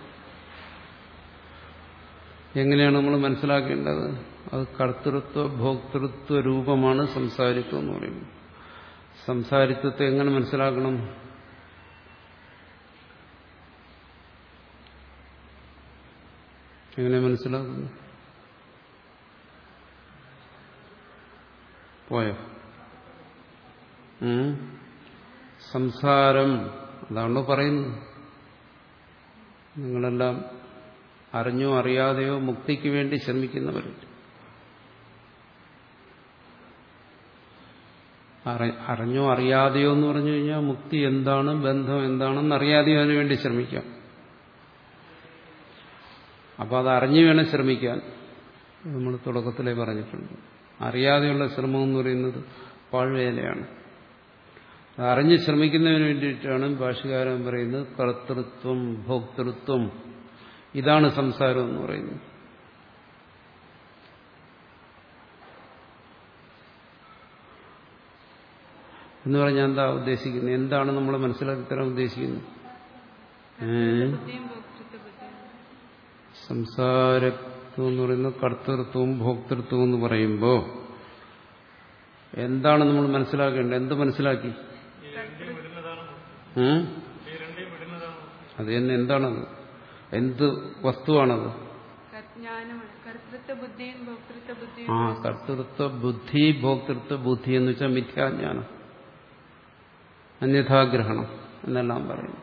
എങ്ങനെയാണ് നമ്മൾ മനസ്സിലാക്കേണ്ടത്? അത് കർത്തൃത്വ ഭോക്തൃത്വ രൂപമാണ് സംസാരിത്വം എന്ന് പറയുന്നത്. സംസാരിത്വത്തെ എങ്ങനെ മനസ്സിലാക്കണം? എങ്ങനെ മനസ്സിലാക്കുന്നു? പോയോ? സംസാരം അതാണല്ലോ പറയുന്നത്. നിങ്ങളെല്ലാം അറിഞ്ഞോ അറിയാതെയോ മുക്തിക്ക് വേണ്ടി ശ്രമിക്കുന്നവരുണ്ട്. അറിഞ്ഞോ അറിയാതെയോ എന്ന് പറഞ്ഞു കഴിഞ്ഞാൽ മുക്തി എന്താണ്, ബന്ധം എന്താണെന്ന് അറിയാതെയോ അതിനുവേണ്ടി ശ്രമിക്കാം. അപ്പോൾ അത് അറിഞ്ഞു വേണം ശ്രമിക്കാൻ. നമ്മൾ തുടക്കത്തിലേ പറഞ്ഞിട്ടുണ്ട്. അറിയാതെയുള്ള ശ്രമം എന്ന് പറയുന്നത് പാഴ്വേലയാണ്. അറിഞ്ഞ് ശ്രമിക്കുന്നതിന് വേണ്ടിയിട്ടാണ് ഭാഷ്യകാരൻ പറയുന്നത് കർത്തൃത്വം ഭോക്തൃത്വം. ഇതാണ് സംസാരം എന്ന് പറയുന്നത്. എന്ന് പറഞ്ഞാൽ എന്താ ഉദ്ദേശിക്കുന്നത്? എന്താണ് നമ്മൾ മനസ്സിലാക്കി തരാൻ ഉദ്ദേശിക്കുന്നത്? സംസാരത്വം എന്ന് പറയുന്നത് കർത്തൃത്വവും ഭോക്തൃത്വവും എന്ന് പറയുമ്പോൾ എന്താണ് നമ്മൾ മനസ്സിലാക്കേണ്ടത്? എന്ത് മനസ്സിലാക്കി? അത് തന്നെ. എന്താണത്? എന്ത് വസ്തുവാണത്? ആ കർത്തൃത്വ ബുദ്ധി ഭോക്തൃത്വ ബുദ്ധി എന്ന് വെച്ചാൽ മിഥ്യാജ്ഞാനം, അന്യഥാഗ്രഹണം എന്നെല്ലാം പറയുന്നു.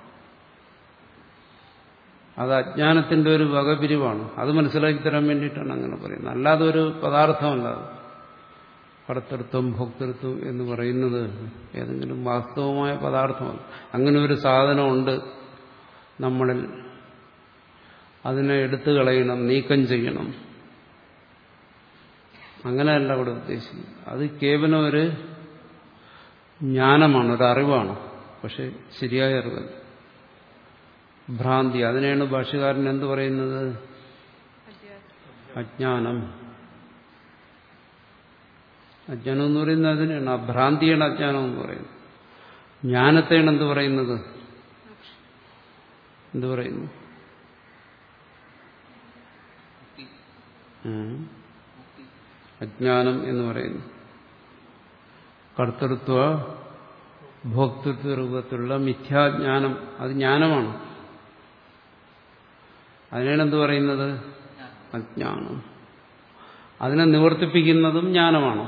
അത് അജ്ഞാനത്തിന്റെ ഒരു വകപിരിവാണ്. അത് മനസ്സിലാക്കി തരാൻ വേണ്ടിയിട്ടാണ് അങ്ങനെ പറയുന്നത്. അല്ലാതെ ഒരു പദാർത്ഥമല്ല. കർത്തൃത്വം ഭോക്തൃത്വം എന്ന് പറയുന്നത് ഏതെങ്കിലും വാസ്തവമായ പദാർത്ഥമല്ല. അങ്ങനെ ഒരു സാധനമുണ്ട് നമ്മളിൽ, അതിനെ എടുത്തു കളയണം, നീക്കം ചെയ്യണം, അങ്ങനെയല്ല ഇവിടെ ഉദ്ദേശിക്കുന്നത്. അത് കേവലം ഒരു ജ്ഞാനമാണ്, ഒരു അറിവാണ്. പക്ഷെ ശരിയായ അറിവല്ല, ഭ്രാന്തി. അതിനെയാണ് ഭാഷ്യകാരൻ എന്ത് പറയുന്നത്? അജ്ഞാനം. അജ്ഞാനം എന്ന് പറയുന്നത് അതിനാണ്. ആ ഭ്രാന്തിയാണ് അജ്ഞാനം എന്ന് പറയുന്നത്. ജ്ഞാനത്തെയാണ് എന്ത് പറയുന്നത്? എന്ത് പറയുന്നു? അജ്ഞാനം എന്ന് പറയുന്നു. കർത്തൃത്വ ഭോക്തൃത്വ രൂപത്തിലുള്ള മിഥ്യാജ്ഞാനം, അത് ജ്ഞാനമാണ്. അതിനാണ് എന്ത് പറയുന്നത്? അജ്ഞാനം. അതിനെ നിവർത്തിപ്പിക്കുന്നതും ജ്ഞാനമാണ്,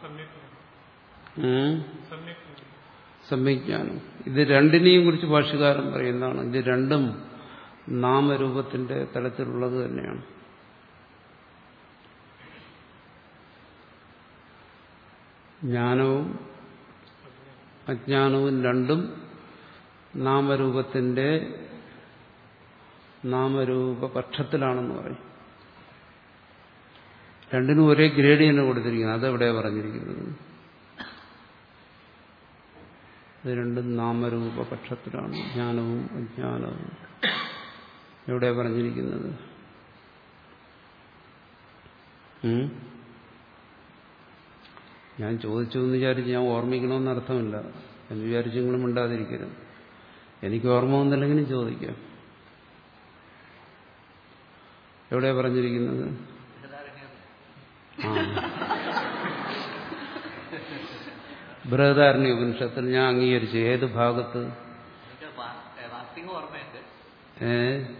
സമ്യജ്ഞാനം. ഇത് രണ്ടിനെയും കുറിച്ച് ഭാഷ്യകാരൻ പറയുന്നതാണ്. ഇത് രണ്ടും നാമരൂപത്തിന്റെ തലത്തിലുള്ളത് തന്നെയാണ്. ജ്ഞാനവും അജ്ഞാനവും രണ്ടും നാമരൂപത്തിന്റെ നാമരൂപപക്ഷത്തിലാണെന്ന് പറയും. രണ്ടിനും ഒരേ ഗ്രേഡിയാണ് കൊടുത്തിരിക്കുന്നത്. അതെവിടെയാണ് പറഞ്ഞിരിക്കുന്നത്? ഇത് രണ്ടും നാമരൂപപക്ഷത്തിലാണ്, ജ്ഞാനവും അജ്ഞാനവും. എവിടെയാണ് പറഞ്ഞിരിക്കുന്നത്? ഞാൻ ചോദിച്ചു എന്ന് വിചാരിച്ച് ഞാൻ ഓർമ്മിക്കണമെന്ന് അർത്ഥമില്ല എന്ന് വിചാരിച്ച് നിങ്ങളും മിണ്ടാതിരിക്കരുത്. എനിക്ക് ഓർമ്മ വന്നില്ലെങ്കിലും ചോദിക്കാം. എവിടെയാണ് പറഞ്ഞിരിക്കുന്നത്? ആ ബൃഹദാരണ്യ ഉപനിഷത്തിൽ ഞാൻ അംഗീകരിച്ചു. ഏത് ഭാഗത്ത്? ഏ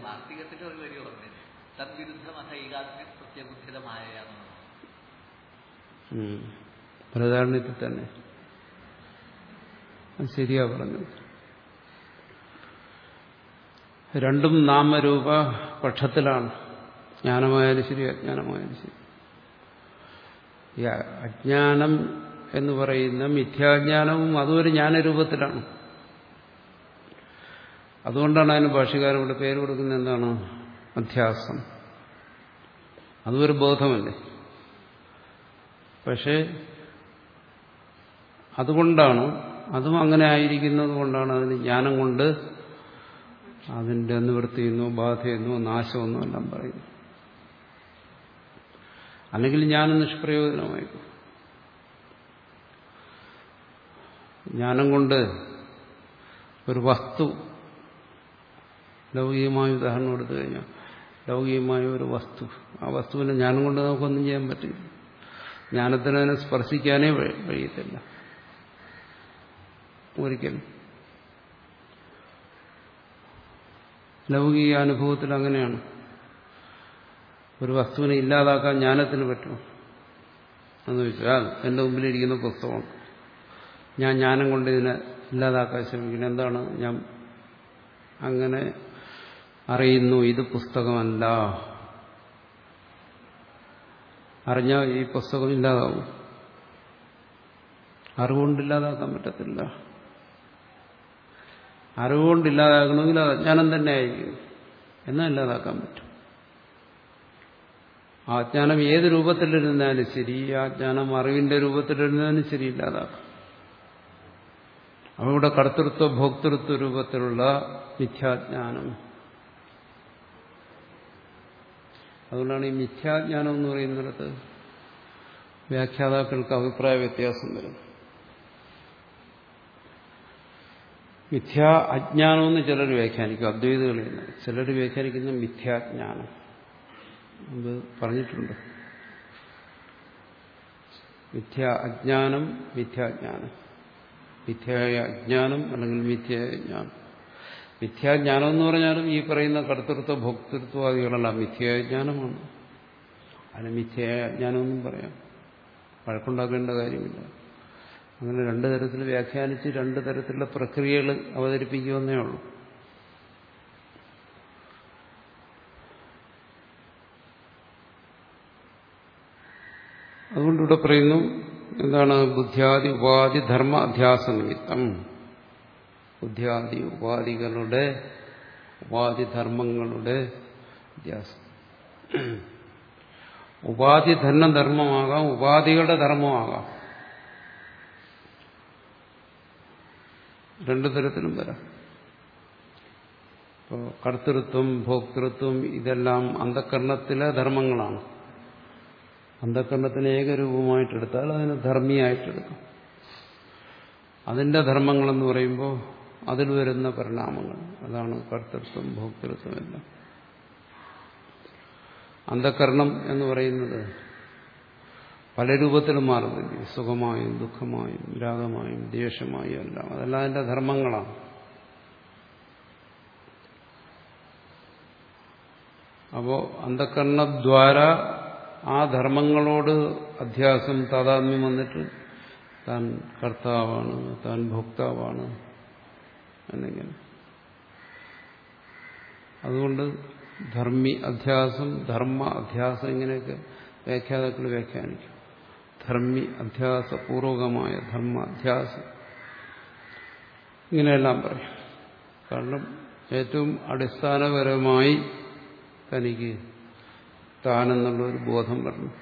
ബൃഹദാരണ്യത്തിൽ തന്നെ. ശരിയാ പറഞ്ഞത്. രണ്ടും നാമരൂപ പക്ഷത്തിലാണ്. ജ്ഞാനമായാലും ശരി അജ്ഞാനമായാലും ശരി. ഈ അജ്ഞാനം എന്ന് പറയുന്ന മിഥ്യാജ്ഞാനവും അതും ഒരു ജ്ഞാനരൂപത്തിലാണ്. അതുകൊണ്ടാണ് അതിന് ഭാഷ്യകാരൻ ഇവിടെ പേര് കൊടുക്കുന്നത് എന്താണ്? അധ്യാസം. അതും ഒരു ബോധമല്ലേ. പക്ഷേ അതുകൊണ്ടാണ്, അതും അങ്ങനെ ആയിരിക്കുന്നത് കൊണ്ടാണ് അതിന് ജ്ഞാനം കൊണ്ട് അതിന്റെ നിവൃത്തിയെന്നോ ബാധയെന്നോ നാശമെന്നോ എല്ലാം പറയുന്നു. അല്ലെങ്കിൽ ജ്ഞാനം നിഷ്പ്രയോജനമായിരിക്കും. ജ്ഞാനം കൊണ്ട് ഒരു വസ്തു, ലൗകികമായ ഉദാഹരണം എടുത്തു കഴിഞ്ഞാൽ ലൗകികമായ ഒരു വസ്തു, ആ വസ്തുവിനെ ജ്ഞാനം കൊണ്ട് നമുക്കൊന്നും ചെയ്യാൻ പറ്റില്ല. ജ്ഞാനത്തിന് അതിനെ സ്പർശിക്കാനേ കഴിയത്തില്ല. ഒരിക്കലും. ലൗകിക അനുഭവത്തിൽ അങ്ങനെയാണ്. ഒരു വസ്തുവിനെ ഇല്ലാതാക്കാൻ ജ്ഞാനത്തിന് പറ്റും എന്ന് വെച്ചാൽ എൻ്റെ മുമ്പിലിരിക്കുന്ന പുസ്തകമാണ്, ഞാൻ ജ്ഞാനം കൊണ്ട് ഇതിനെ ഇല്ലാതാക്കാൻ ശ്രമിക്കുന്നു. എന്താണ് ഞാൻ അങ്ങനെ അറിയുന്നു? ഇത് പുസ്തകമല്ല. അറിഞ്ഞാൽ ഈ പുസ്തകം ഇല്ലാതാവും. അറിവുകൊണ്ടില്ലാതാക്കാൻ പറ്റത്തില്ല. അറിവുകൊണ്ടില്ലാതാക്കണമെങ്കിൽ അത് അജ്ഞാനം തന്നെ ആയിരിക്കും, എന്നാൽ ഇല്ലാതാക്കാൻ പറ്റും. ആ അജ്ഞാനം ഏത് രൂപത്തിലിരുന്നാലും ശരി, ആ അജ്ഞാനം അറിവിന്റെ രൂപത്തിലിരുന്നാലും ശരി, ഇല്ലാതാക്കാം. അവിടെ കർത്തൃത്വ ഭോക്തൃത്വ രൂപത്തിലുള്ള മിഥ്യാജ്ഞാനം. അതുകൊണ്ടാണ് ഈ മിഥ്യാജ്ഞാനം എന്ന് പറയുന്നിടത്ത് വ്യാഖ്യാതാക്കൾക്ക് അഭിപ്രായ വ്യത്യാസം വരും. മിഥ്യാ അജ്ഞാനമെന്ന് ചിലർ വ്യാഖ്യാനിക്കും, അദ്വൈതകളിൽ നിന്ന്. ചിലർ വ്യാഖ്യാനിക്കുന്ന മിഥ്യാജ്ഞാനം അത് പറഞ്ഞിട്ടുണ്ട്. മിഥ്യാ അജ്ഞാനം, മിഥ്യാജ്ഞാനം, മിഥ്യായ അജ്ഞാനം അല്ലെങ്കിൽ മിഥ്യാജ്ഞാനം. മിഥ്യാജ്ഞാനം എന്ന് പറഞ്ഞാലും ഈ പറയുന്ന കർത്തൃത്വ ഭോക്തൃത്വാദികളെല്ലാം മിഥ്യാജ്ഞാനമാണ്. അതിന് മിഥ്യായ അജ്ഞാനമെന്നും പറയാം, വഴക്കുണ്ടാക്കേണ്ട കാര്യമില്ല. അങ്ങനെ രണ്ടു തരത്തിൽ വ്യാഖ്യാനിച്ച് രണ്ടു തരത്തിലുള്ള പ്രക്രിയകൾ അവതരിപ്പിക്കുമെന്നേ ഉള്ളൂ. അതുകൊണ്ടിവിടെ പറയുന്നു എന്താണ്? ബുദ്ധ്യാദി ഉപാധി ധർമ്മ അധ്യാസ നിമിത്തം. ബുദ്ധ്യാദി ഉപാധികളുടെ ഉപാധിധർമ്മങ്ങളുടെ അധ്യാസം. ഉപാധി ധർമ്മ ധർമ്മമാകാം, ഉപാധികളുടെ ധർമ്മമാകാം. രണ്ടു തരത്തിലും വരാം. ഇപ്പോൾ കർത്തൃത്വം ഭോക്തൃത്വം ഇതെല്ലാം അന്ധകരണത്തിലെ ധർമ്മങ്ങളാണ്. അന്ധകരണത്തിന് ഏകരൂപമായിട്ടെടുത്താൽ അതിന് ധർമ്മിയായിട്ടെടുക്കും. അതിന്റെ ധർമ്മങ്ങളെന്ന് പറയുമ്പോൾ അതിൽ വരുന്ന പരിണാമങ്ങൾ, അതാണ് കർത്തൃത്വം ഭോക്തൃത്വം എല്ലാം. അന്ധകരണം എന്ന് പറയുന്നത് പല രൂപത്തിലും മാറുന്നില്ല, സുഖമായും ദുഃഖമായും രാഗമായും ദ്വേഷമായും എല്ലാം. അതെല്ലാം അതിന്റെ ധർമ്മങ്ങളാണ്. അപ്പോ അന്ധകരണദ്വാര ആ ധർമ്മങ്ങളോട് അധ്യാസം താതാത്മ്യം വന്നിട്ട് താൻ കർത്താവാണ്, താൻ ഭോക്താവാണ് എന്നിങ്ങനെ. അതുകൊണ്ട് ധർമ്മി അധ്യാസം, ധർമ്മ അധ്യാസം ഇങ്ങനെയൊക്കെ വ്യാഖ്യാതാക്കൾ വ്യാഖ്യാനിക്കും. ധർമ്മി അധ്യാസപൂർവകമായ ധർമ്മ അധ്യാസം ഇങ്ങനെയെല്ലാം പറയും. കാരണം ഏറ്റവും അടിസ്ഥാനപരമായി തനിക്ക് താനെന്നുള്ളൊരു ബോധം വരണം.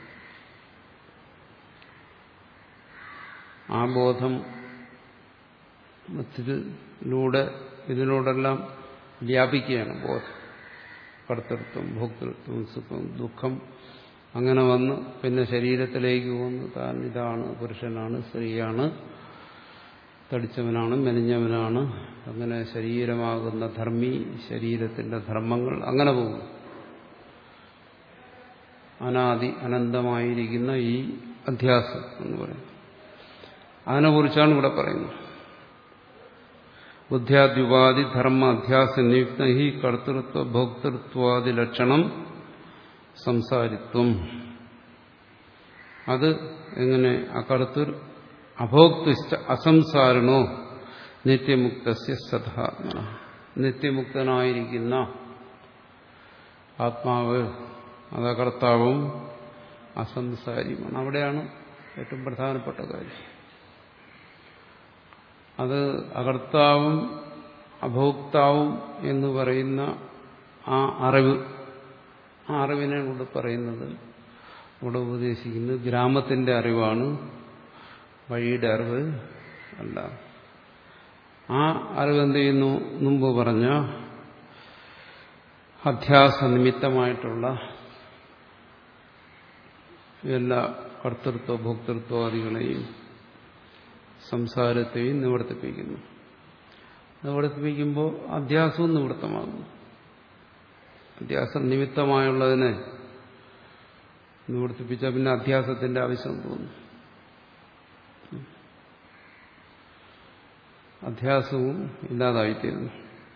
ആ ബോധം ത്തിലൂടെ ഇതിനോടെല്ലാം വ്യാപിക്കുകയാണ് ബോധം. കർത്തൃത്വം ഭോക്തൃത്വം സുഖം ദുഃഖം അങ്ങനെ വന്ന് പിന്നെ ശരീരത്തിലേക്ക് വന്ന് താൻ ഇതാണ്, പുരുഷനാണ്, സ്ത്രീയാണ്, തടിച്ചവനാണ്, മെലിഞ്ഞവനാണ്, അങ്ങനെ ശരീരമാകുന്ന ധർമ്മി, ശരീരത്തിന്റെ ധർമ്മങ്ങൾ അങ്ങനെ പോകും. അനാദി അനന്തമായിരിക്കുന്ന ഈ അധ്യാസം എന്ന് പറയും. അതിനെക്കുറിച്ചാണ് ഇവിടെ പറയുന്നത്. ബുദ്ധ്യാദ്യുപാധി ധർമ്മ അധ്യാസ നിയുക്ത ഹി കർത്തൃത്വ ഭോക്തൃത്വാദി ലക്ഷണം സംസാരിത്വം. അത് എങ്ങനെ? അകർത്തൃ അഭോക്തൃശ്ച അസംസാരണോ നിത്യമുക്തസ്യ സദാത്മന. നിത്യമുക്തനായിരിക്കുന്ന ആത്മാവ് അത് കർത്താവും അസംസാരിയുമാണ്. അവിടെയാണ് ഏറ്റവും പ്രധാനപ്പെട്ട കാര്യം. അത് അകർത്താവും അഭോക്താവും എന്ന് പറയുന്ന ആ അറിവ്, ആ അറിവിനെ കൊണ്ട് പറയുന്നത്, ഇവിടെ ഉപദേശിക്കുന്നത് ഗ്രാമത്തിന്റെ അറിവാണ്, വഴിയുടെ അറിവ് അല്ല. ആ അറിവ് എന്ത് ചെയ്യുന്നു? മുമ്പ് പറഞ്ഞ അധ്യാസ നിമിത്തമായിട്ടുള്ള എല്ലാ കർത്തൃത്വ ഭോക്തൃത്വാദികളെയും സംസാരത്തെയും നിവർത്തിപ്പിക്കുന്നു. നിവർത്തിപ്പിക്കുമ്പോൾ അധ്യാസവും നിവൃത്തമാകുന്നു. അധ്യാസം നിമിത്തമായുള്ളതിനെ നിവർത്തിപ്പിച്ചാൽ പിന്നെ അധ്യാസത്തിന്റെ ആവശ്യം തോന്നും. അധ്യാസവും ഇല്ലാതായിത്തീരുന്നു.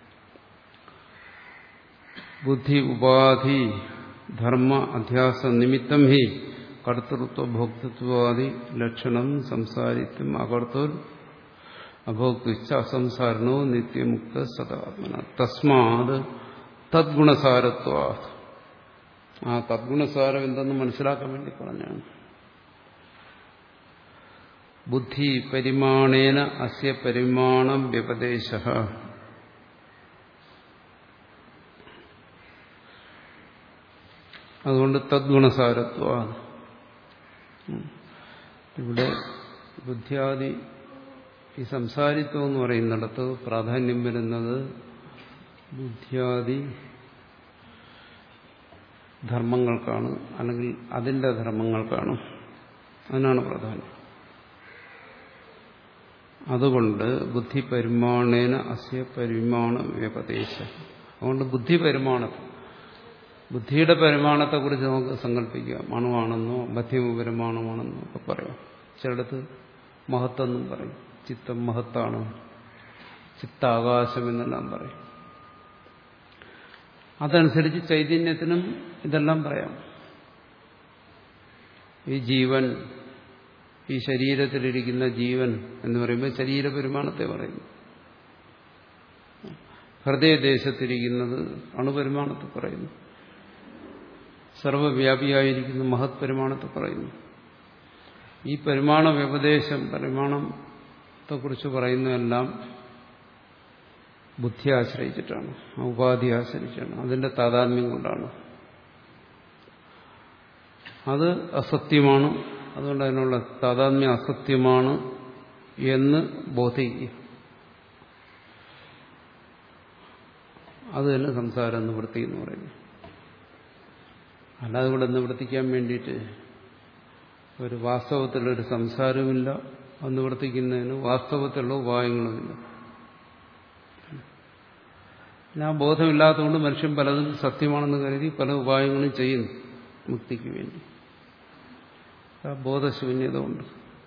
ബുദ്ധി ഉപാധി ധർമ്മ അധ്യാസ നിമിത്തം ഹി കർത്തൃത്വ ഭോക്തൃത്വാദി ലക്ഷണം സംസാരിത്വം അകർത്തൂർ അഭോക്തിച്ച അസംസാരണോ നിത്യമുക്ത സദാത്മന തസ്മാത് തദ്ഗുണസാരത്വ. ആ തദ്ഗുണസാരം എന്തെന്ന് മനസ്സിലാക്കാൻ വേണ്ടി പറഞ്ഞാണ്. ബുദ്ധി പരിമാണേന അസ്യ പരിമാണം വ്യപദേശഃ. അതുകൊണ്ട് തദ്ഗുണസാരത്വ. ഇവിടെ ബുദ്ധിയാദി ഈ സംസാരിത്വം എന്ന് പറയുന്നിടത്ത് പ്രാധാന്യം വരുന്നത് ബുദ്ധിയാദി ധർമ്മങ്ങൾക്കാണ്, അല്ലെങ്കിൽ അതിന്റെ ധർമ്മങ്ങൾക്കാണ്. അതിനാണ് പ്രാധാന്യം. അതുകൊണ്ട് ബുദ്ധി പരിമാണേന അസ്യ പരിമാണ വ്യപദേശ. അതുകൊണ്ട് ബുദ്ധി പരിമാണം, ബുദ്ധിയുടെ പരിമാണത്തെക്കുറിച്ച് നമുക്ക് സങ്കല്പിക്കാം. അണുവാണെന്നോ മധ്യമ പരിമാണമാണെന്നോ ഒക്കെ പറയാം. ചിലടത്ത് മഹത്തെന്നും പറയും. ചിത്തം മഹത്താണ്, ചിത്താകാശം എന്നെല്ലാം പറയും. അതനുസരിച്ച് ചൈതന്യത്തിനും ഇതെല്ലാം പറയാം. ഈ ജീവൻ, ഈ ശരീരത്തിലിരിക്കുന്ന ജീവൻ എന്ന് പറയുമ്പോൾ ശരീരപരിമാണത്തെ പറയുന്നു. ഹൃദയദേശത്തിരിക്കുന്നത് അണുപരിമാണത്തെ പറയുന്നു. സർവവ്യാപിയായിരിക്കുന്ന മഹത് പരിമാണത്തെ പറയുന്നു. ഈ പരിമാണ വ്യപദേശം, പരിമാണത്തെക്കുറിച്ച് പറയുന്നതെല്ലാം ബുദ്ധി ആശ്രയിച്ചിട്ടാണ്, ഉപാധി ആശ്രയിച്ചാണ്, അതിന്റെ താതാത്മ്യം കൊണ്ടാണ്. അത് അസത്യമാണ്, അതുകൊണ്ട് അതിനുള്ള താതാത്മ്യം അസത്യമാണ് എന്ന് ബോധിക്കുക. അത് തന്നെ സംസാര നിവൃത്തി എന്ന് പറയുന്നു. അല്ലാതെ ഇവിടെ നിവർത്തിക്കാൻ വേണ്ടിയിട്ട് ഒരു വാസ്തവത്തിലൊരു സംസാരവുമില്ല, അത് നിവർത്തിക്കുന്നതിന് വാസ്തവത്തിലുള്ള ഉപായങ്ങളുമില്ല. പിന്നെ ആ ബോധമില്ലാത്തതുകൊണ്ട് മനുഷ്യൻ പലതും സത്യമാണെന്ന് കരുതി പല ഉപായങ്ങളും ചെയ്യുന്നു മുക്തിക്ക് വേണ്ടി. ആ ബോധശൂന്യത കൊണ്ട്.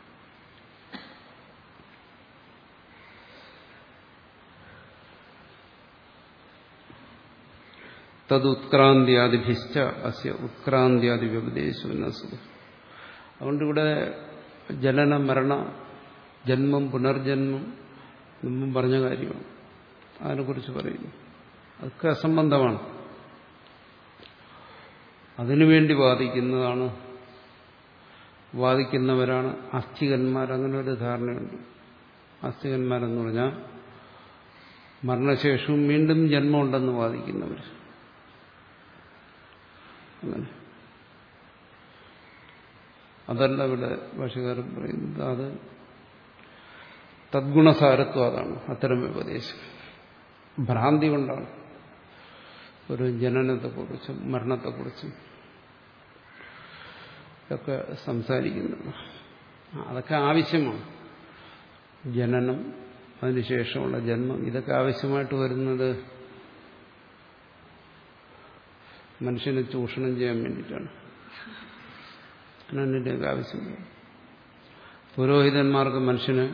തദുത്ക്രാന്തിയാദിഭിശ്ച അസ്യ ഉത്ക്രാന്തിയാദി വ്യപദേശുനസ്തു. അതുകൊണ്ടിവിടെ ജനന മരണ ജന്മം പുനർജന്മം മുമ്പും പറഞ്ഞ കാര്യമാണ്. അതിനെക്കുറിച്ച് പറയുന്നു. അതൊക്കെ അസംബന്ധമാണ്. അതിനുവേണ്ടി വാദിക്കുന്നതാണ്, വാദിക്കുന്നവരാണ് ആസ്തികന്മാർ. അങ്ങനെ ഒരു ധാരണയുണ്ട്. ആസ്തികന്മാരെന്ന് പറഞ്ഞാൽ മരണശേഷവും വീണ്ടും ജന്മമുണ്ടെന്ന് വാദിക്കുന്നവർ. അങ്ങനെ അതല്ല ഇവിടെ ഭാഷകാരൻ പറയുന്നത്. അത് തദ്ഗുണസാരത്വം. അതാണ് അത്തരം ഉപദേശം. ഭ്രാന്തി കൊണ്ടാണ് ഒരു ജനനത്തെക്കുറിച്ചും മരണത്തെക്കുറിച്ചും ഒക്കെ സംസാരിക്കുന്നത്. അതൊക്കെ ആവശ്യമാണ്. ജനനം, അതിനുശേഷമുള്ള ജന്മം, ഇതൊക്കെ ആവശ്യമായിട്ട് വരുന്നത് മനുഷ്യനെ ചൂഷണം ചെയ്യാൻ വേണ്ടിയിട്ടാണ്. അതിൻ്റെയൊക്കെ ആവശ്യമില്ല. പുരോഹിതന്മാർക്ക് മനുഷ്യനെ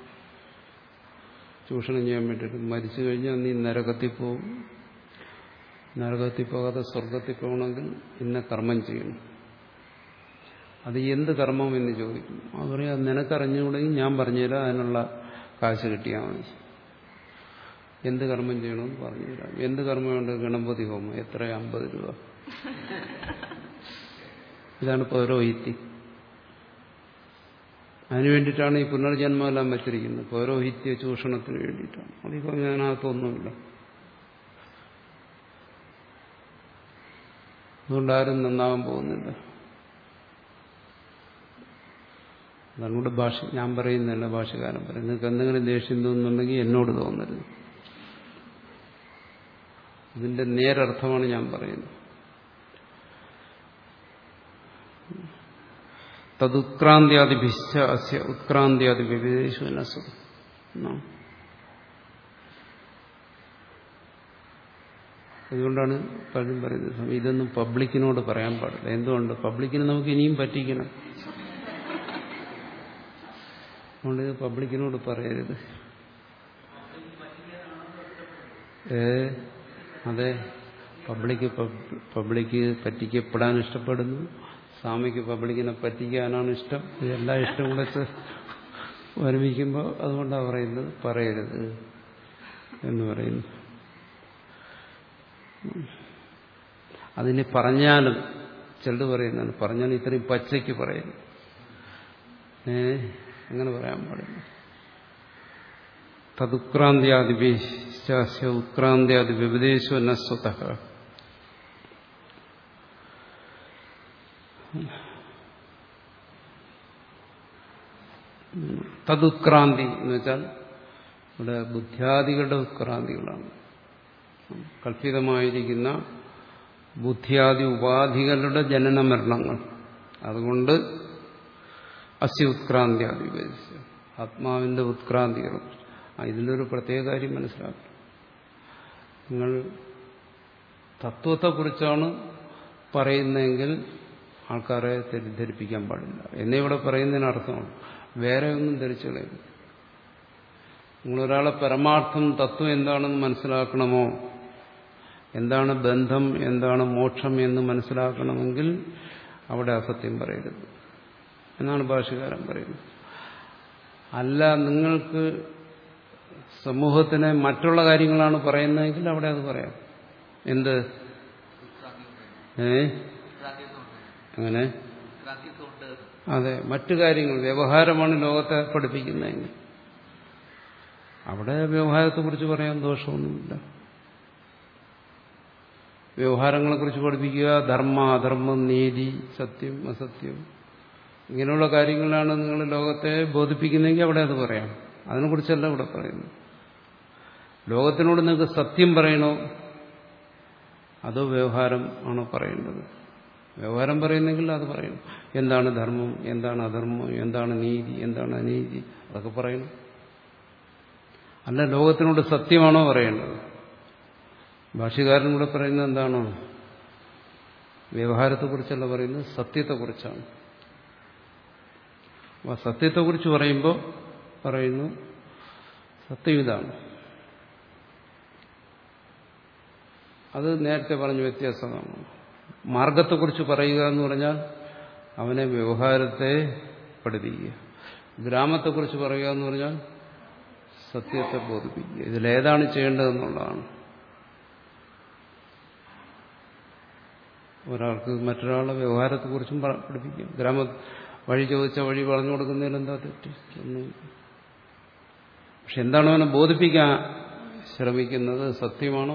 ചൂഷണം ചെയ്യാൻ വേണ്ടിയിട്ട് മരിച്ചു കഴിഞ്ഞാൽ നീ നരകത്തിൽ പോകും, നരകത്തിൽ പോകാതെ സ്വർഗത്തിൽ പോകണമെങ്കിൽ ഇന്ന കർമ്മം ചെയ്യണം. അത് എന്ത് കർമ്മം എന്ന് ചോദിക്കും. അത് പറയാം, നിനക്കറിഞ്ഞുകൂടെങ്കിൽ ഞാൻ പറഞ്ഞുതരാം, അതിനുള്ള കാശ് കിട്ടിയാൽ മതി. എന്ത് കർമ്മം ചെയ്യണമെന്ന് പറഞ്ഞുതരാം. എന്ത് കർമ്മമുണ്ട്? ഗണപതി ഹോമം. എത്ര? അമ്പത് രൂപ. ഇതാണ് പൗരോഹിത്യം. അതിനു വേണ്ടിയിട്ടാണ് ഈ പുനർജന്മമെല്ലാം വച്ചിരിക്കുന്നത്. പൗരോഹിത്യ ചൂഷണത്തിന് വേണ്ടിയിട്ടാണ്. അതിപ്പോൾ ഞാനകത്തൊന്നുമില്ല. അതുകൊണ്ടാരും നന്നാവാൻ പോകുന്നില്ല. അതുകൊണ്ട് ഭാഷ ഞാൻ പറയുന്നതല്ല, ഭാഷകാരൻ പറയും. നിങ്ങൾക്ക് എന്തെങ്കിലും ദേഷ്യം തോന്നുന്നുണ്ടെങ്കിൽ എന്നോട് തോന്നരുത്. ഇതിന്റെ നേരർത്ഥമാണ് ഞാൻ പറയുന്നത്. തദുത്ക്രാന്തിയാദിഭിശ്ച അസ്യ ഉത്ക്രാന്തിയാദി വ്യപദേശു നസ്തു. അതുകൊണ്ടാണ് പലരും പറയുന്നത് ഇതൊന്നും പബ്ലിക്കിനോട് പറയാൻ പാടില്ല. എന്തുകൊണ്ട്? പബ്ലിക്കിന് നമുക്ക് ഇനിയും പറ്റിക്കണം. അതുകൊണ്ട് ഇത് പബ്ലിക്കിനോട് പറയരുത്. ഏ അതെ, പബ്ലിക്ക് പബ്ലിക്ക് പറ്റിക്കപ്പെടാൻ ഇഷ്ടപ്പെടുന്നു, സ്വാമിക്ക് പബ്ലിക്കിനെ പറ്റിക്കാനാണ് ഇഷ്ടം. ഇതെല്ലാം ഇഷ്ടം കൂടെ ഒരുമിക്കുമ്പോൾ അതുകൊണ്ടാണ് പറയുന്നത് പറയരുത് എന്ന് പറയുന്നു. അതിന് പറഞ്ഞാലും ചിലത് പറയുന്നതാണ്, പറഞ്ഞാലും ഇത്രയും പച്ചയ്ക്ക് പറയുന്നു. ഏ അങ്ങനെ പറയാൻ പാടില്ല. തദുക്രാന്ത്യാദിപേശ്ച ഉത്ക്രാന്ത്യാദി വ്യപദേശോ ന സ്വതഃ. തദുത്ക്രാന്തി എന്ന് വെച്ചാൽ ഇവിടെ ബുദ്ധ്യാദികളുടെ ഉത്ക്രാന്തികളാണ്. കൽപ്പിതമായിരിക്കുന്ന ബുദ്ധിയാദി ഉപാധികളുടെ ജനന മരണങ്ങൾ. അതുകൊണ്ട് അസ്യ ഉത്ക്രാന്ത്യാദി ആത്മാവിന്റെ ഉത്ക്രാന്തികൾ. ഇതിൻ്റെ ഒരു പ്രത്യേക കാര്യം മനസ്സിലാക്കണം. നിങ്ങൾ തത്വത്തെക്കുറിച്ചാണ് പറയുന്നതെങ്കിൽ ആൾക്കാരെ തെറ്റിദ്ധരിപ്പിക്കാൻ പാടില്ല എന്നേ ഇവിടെ പറയുന്നതിന് അർത്ഥമാണ്. വേറെ ഒന്നും ധരിച്ചു കളയരുത്. നിങ്ങളൊരാളെ പരമാർത്ഥം തത്വം എന്താണെന്ന് മനസ്സിലാക്കണമോ, എന്താണ് ബന്ധം, എന്താണ് മോക്ഷം എന്ന് മനസ്സിലാക്കണമെങ്കിൽ അവിടെ അസത്യം പറയരുത് എന്നാണ് ഭാഷ്യകാരൻ പറയുന്നത്. അല്ല, നിങ്ങൾക്ക് സമൂഹത്തിനെ മറ്റുള്ള കാര്യങ്ങളാണ് പറയുന്നതെങ്കിൽ അവിടെ അത് പറയാം. എന്ത്? ഏ അങ്ങനെ അതെ, മറ്റു കാര്യങ്ങൾ വ്യവഹാരമാണ് ലോകത്തെ പഠിപ്പിക്കുന്നതെങ്കിൽ അവിടെ വ്യവഹാരത്തെക്കുറിച്ച് പറയാൻ ദോഷമൊന്നുമില്ല. വ്യവഹാരങ്ങളെക്കുറിച്ച് പഠിപ്പിക്കുക, ധർമ്മ അധർമ്മം, നീതി, സത്യം അസത്യം, ഇങ്ങനെയുള്ള കാര്യങ്ങളാണ് നിങ്ങൾ ലോകത്തെ ബോധിപ്പിക്കുന്നതെങ്കിൽ അവിടെ അത് പറയാം. അതിനെക്കുറിച്ചല്ല ഇവിടെ പറയുന്നു. ലോകത്തിനോട് നിങ്ങൾക്ക് സത്യം പറയണോ അതോ വ്യവഹാരം ആണോ പറയേണ്ടത്? വ്യവഹാരം പറയുന്നെങ്കിൽ അത് പറയണം. എന്താണ് ധർമ്മം, എന്താണ് അധർമ്മം, എന്താണ് നീതി, എന്താണ് അനീതി, അതൊക്കെ പറയണം. അല്ല, ലോകത്തിനോട് സത്യമാണോ പറയേണ്ടത്? ഭാഷ്യകാരൻ കൂടെ പറയുന്നത് എന്താണോ? വ്യവഹാരത്തെക്കുറിച്ചല്ല പറയുന്നത്, സത്യത്തെക്കുറിച്ചാണ്. അപ്പോൾ സത്യത്തെക്കുറിച്ച് പറയുമ്പോൾ പറയുന്നു സത്യം ഇതാണ്. അത് നേരത്തെ പറഞ്ഞ വ്യത്യാസമാണ്. മാർഗത്തെക്കുറിച്ച് പറയുക എന്ന് പറഞ്ഞാൽ അവനെ വ്യവഹാരത്തെ പഠിപ്പിക്കുക. ഗ്രാമത്തെക്കുറിച്ച് പറയുക എന്ന് പറഞ്ഞാൽ സത്യത്തെ ബോധിപ്പിക്കുക. ഇതിലേതാണ് ചെയ്യേണ്ടതെന്നുള്ളതാണ്. ഒരാൾക്ക് മറ്റൊരാളുടെ വ്യവഹാരത്തെക്കുറിച്ചും പഠിപ്പിക്കും. ഗ്രാമ വഴി ചോദിച്ച വഴി പറഞ്ഞു കൊടുക്കുന്നതിൽ എന്താ തെറ്റ്? ഒന്നുമില്ല. പക്ഷെ എന്താണ് അവനെ ബോധിപ്പിക്കാൻ ശ്രമിക്കുന്നത്? സത്യമാണോ?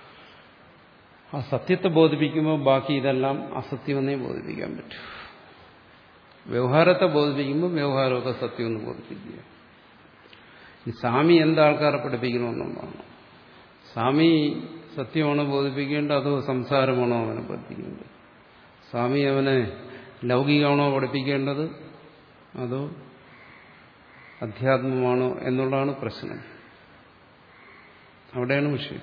ആ സത്യത്തെ ബോധിപ്പിക്കുമ്പോൾ ബാക്കി ഇതെല്ലാം അസത്യമെന്നേ ബോധിപ്പിക്കാൻ പറ്റും. വ്യവഹാരത്തെ ബോധിപ്പിക്കുമ്പോൾ വ്യവഹാരമൊക്കെ സത്യമെന്ന് ബോധിപ്പിക്കുക. ഈ സ്വാമി എന്താൾക്കാരെ പഠിപ്പിക്കണമെന്നുള്ളതാണ്. സ്വാമി സത്യമാണോ ബോധിപ്പിക്കേണ്ടത് അതോ സംസാരമാണോ അവനെ പഠിപ്പിക്കേണ്ടത്? സ്വാമി അവനെ ലൗകികമാണോ പഠിപ്പിക്കേണ്ടത് അതോ അധ്യാത്മമാണോ എന്നുള്ളതാണ് പ്രശ്നം. അവിടെയാണ് വിഷയം.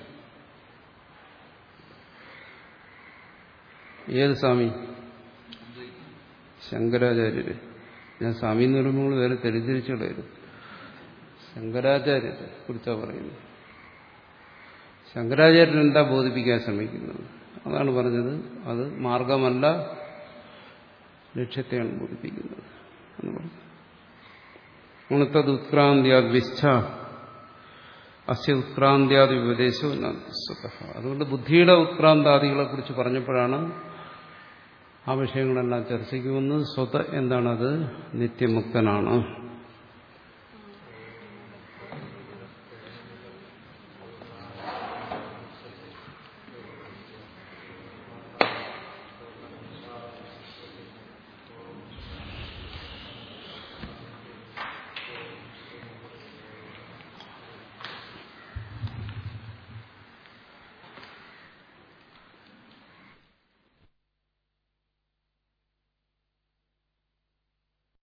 ഏത് സ്വാമി? ശങ്കരാചാര്യര്. ഞാൻ സ്വാമി എന്ന് പറയുമ്പോൾ വേറെ തെറ്റിദ്ധരിച്ചുകളായിരുന്നു. ശങ്കരാചാര്യരെ കുറിച്ചാണ് പറയുന്നത്. ശങ്കരാചാര്യൻ എന്താ ബോധിപ്പിക്കാൻ ശ്രമിക്കുന്നത്? അതാണ് പറഞ്ഞത്. അത് മാർഗമല്ല, ലക്ഷ്യത്തെയാണ് ബോധിപ്പിക്കുന്നത് എന്ന് പറഞ്ഞു. ഉണത്തത് ഉത്ക്രാന്ത്യാദ് വിച്ഛ അസ്യ ഉത്ക്രാന്ത്യാദി ഉപദേശവും. അതുകൊണ്ട് ബുദ്ധിയുടെ ഉത്ക്രാന്താദികളെ കുറിച്ച് പറഞ്ഞപ്പോഴാണ് ആ വിഷയങ്ങളെല്ലാം ചർച്ചയ്ക്ക് വന്ന് സ്വത എന്താണത്? നിത്യമുക്തനാണ്.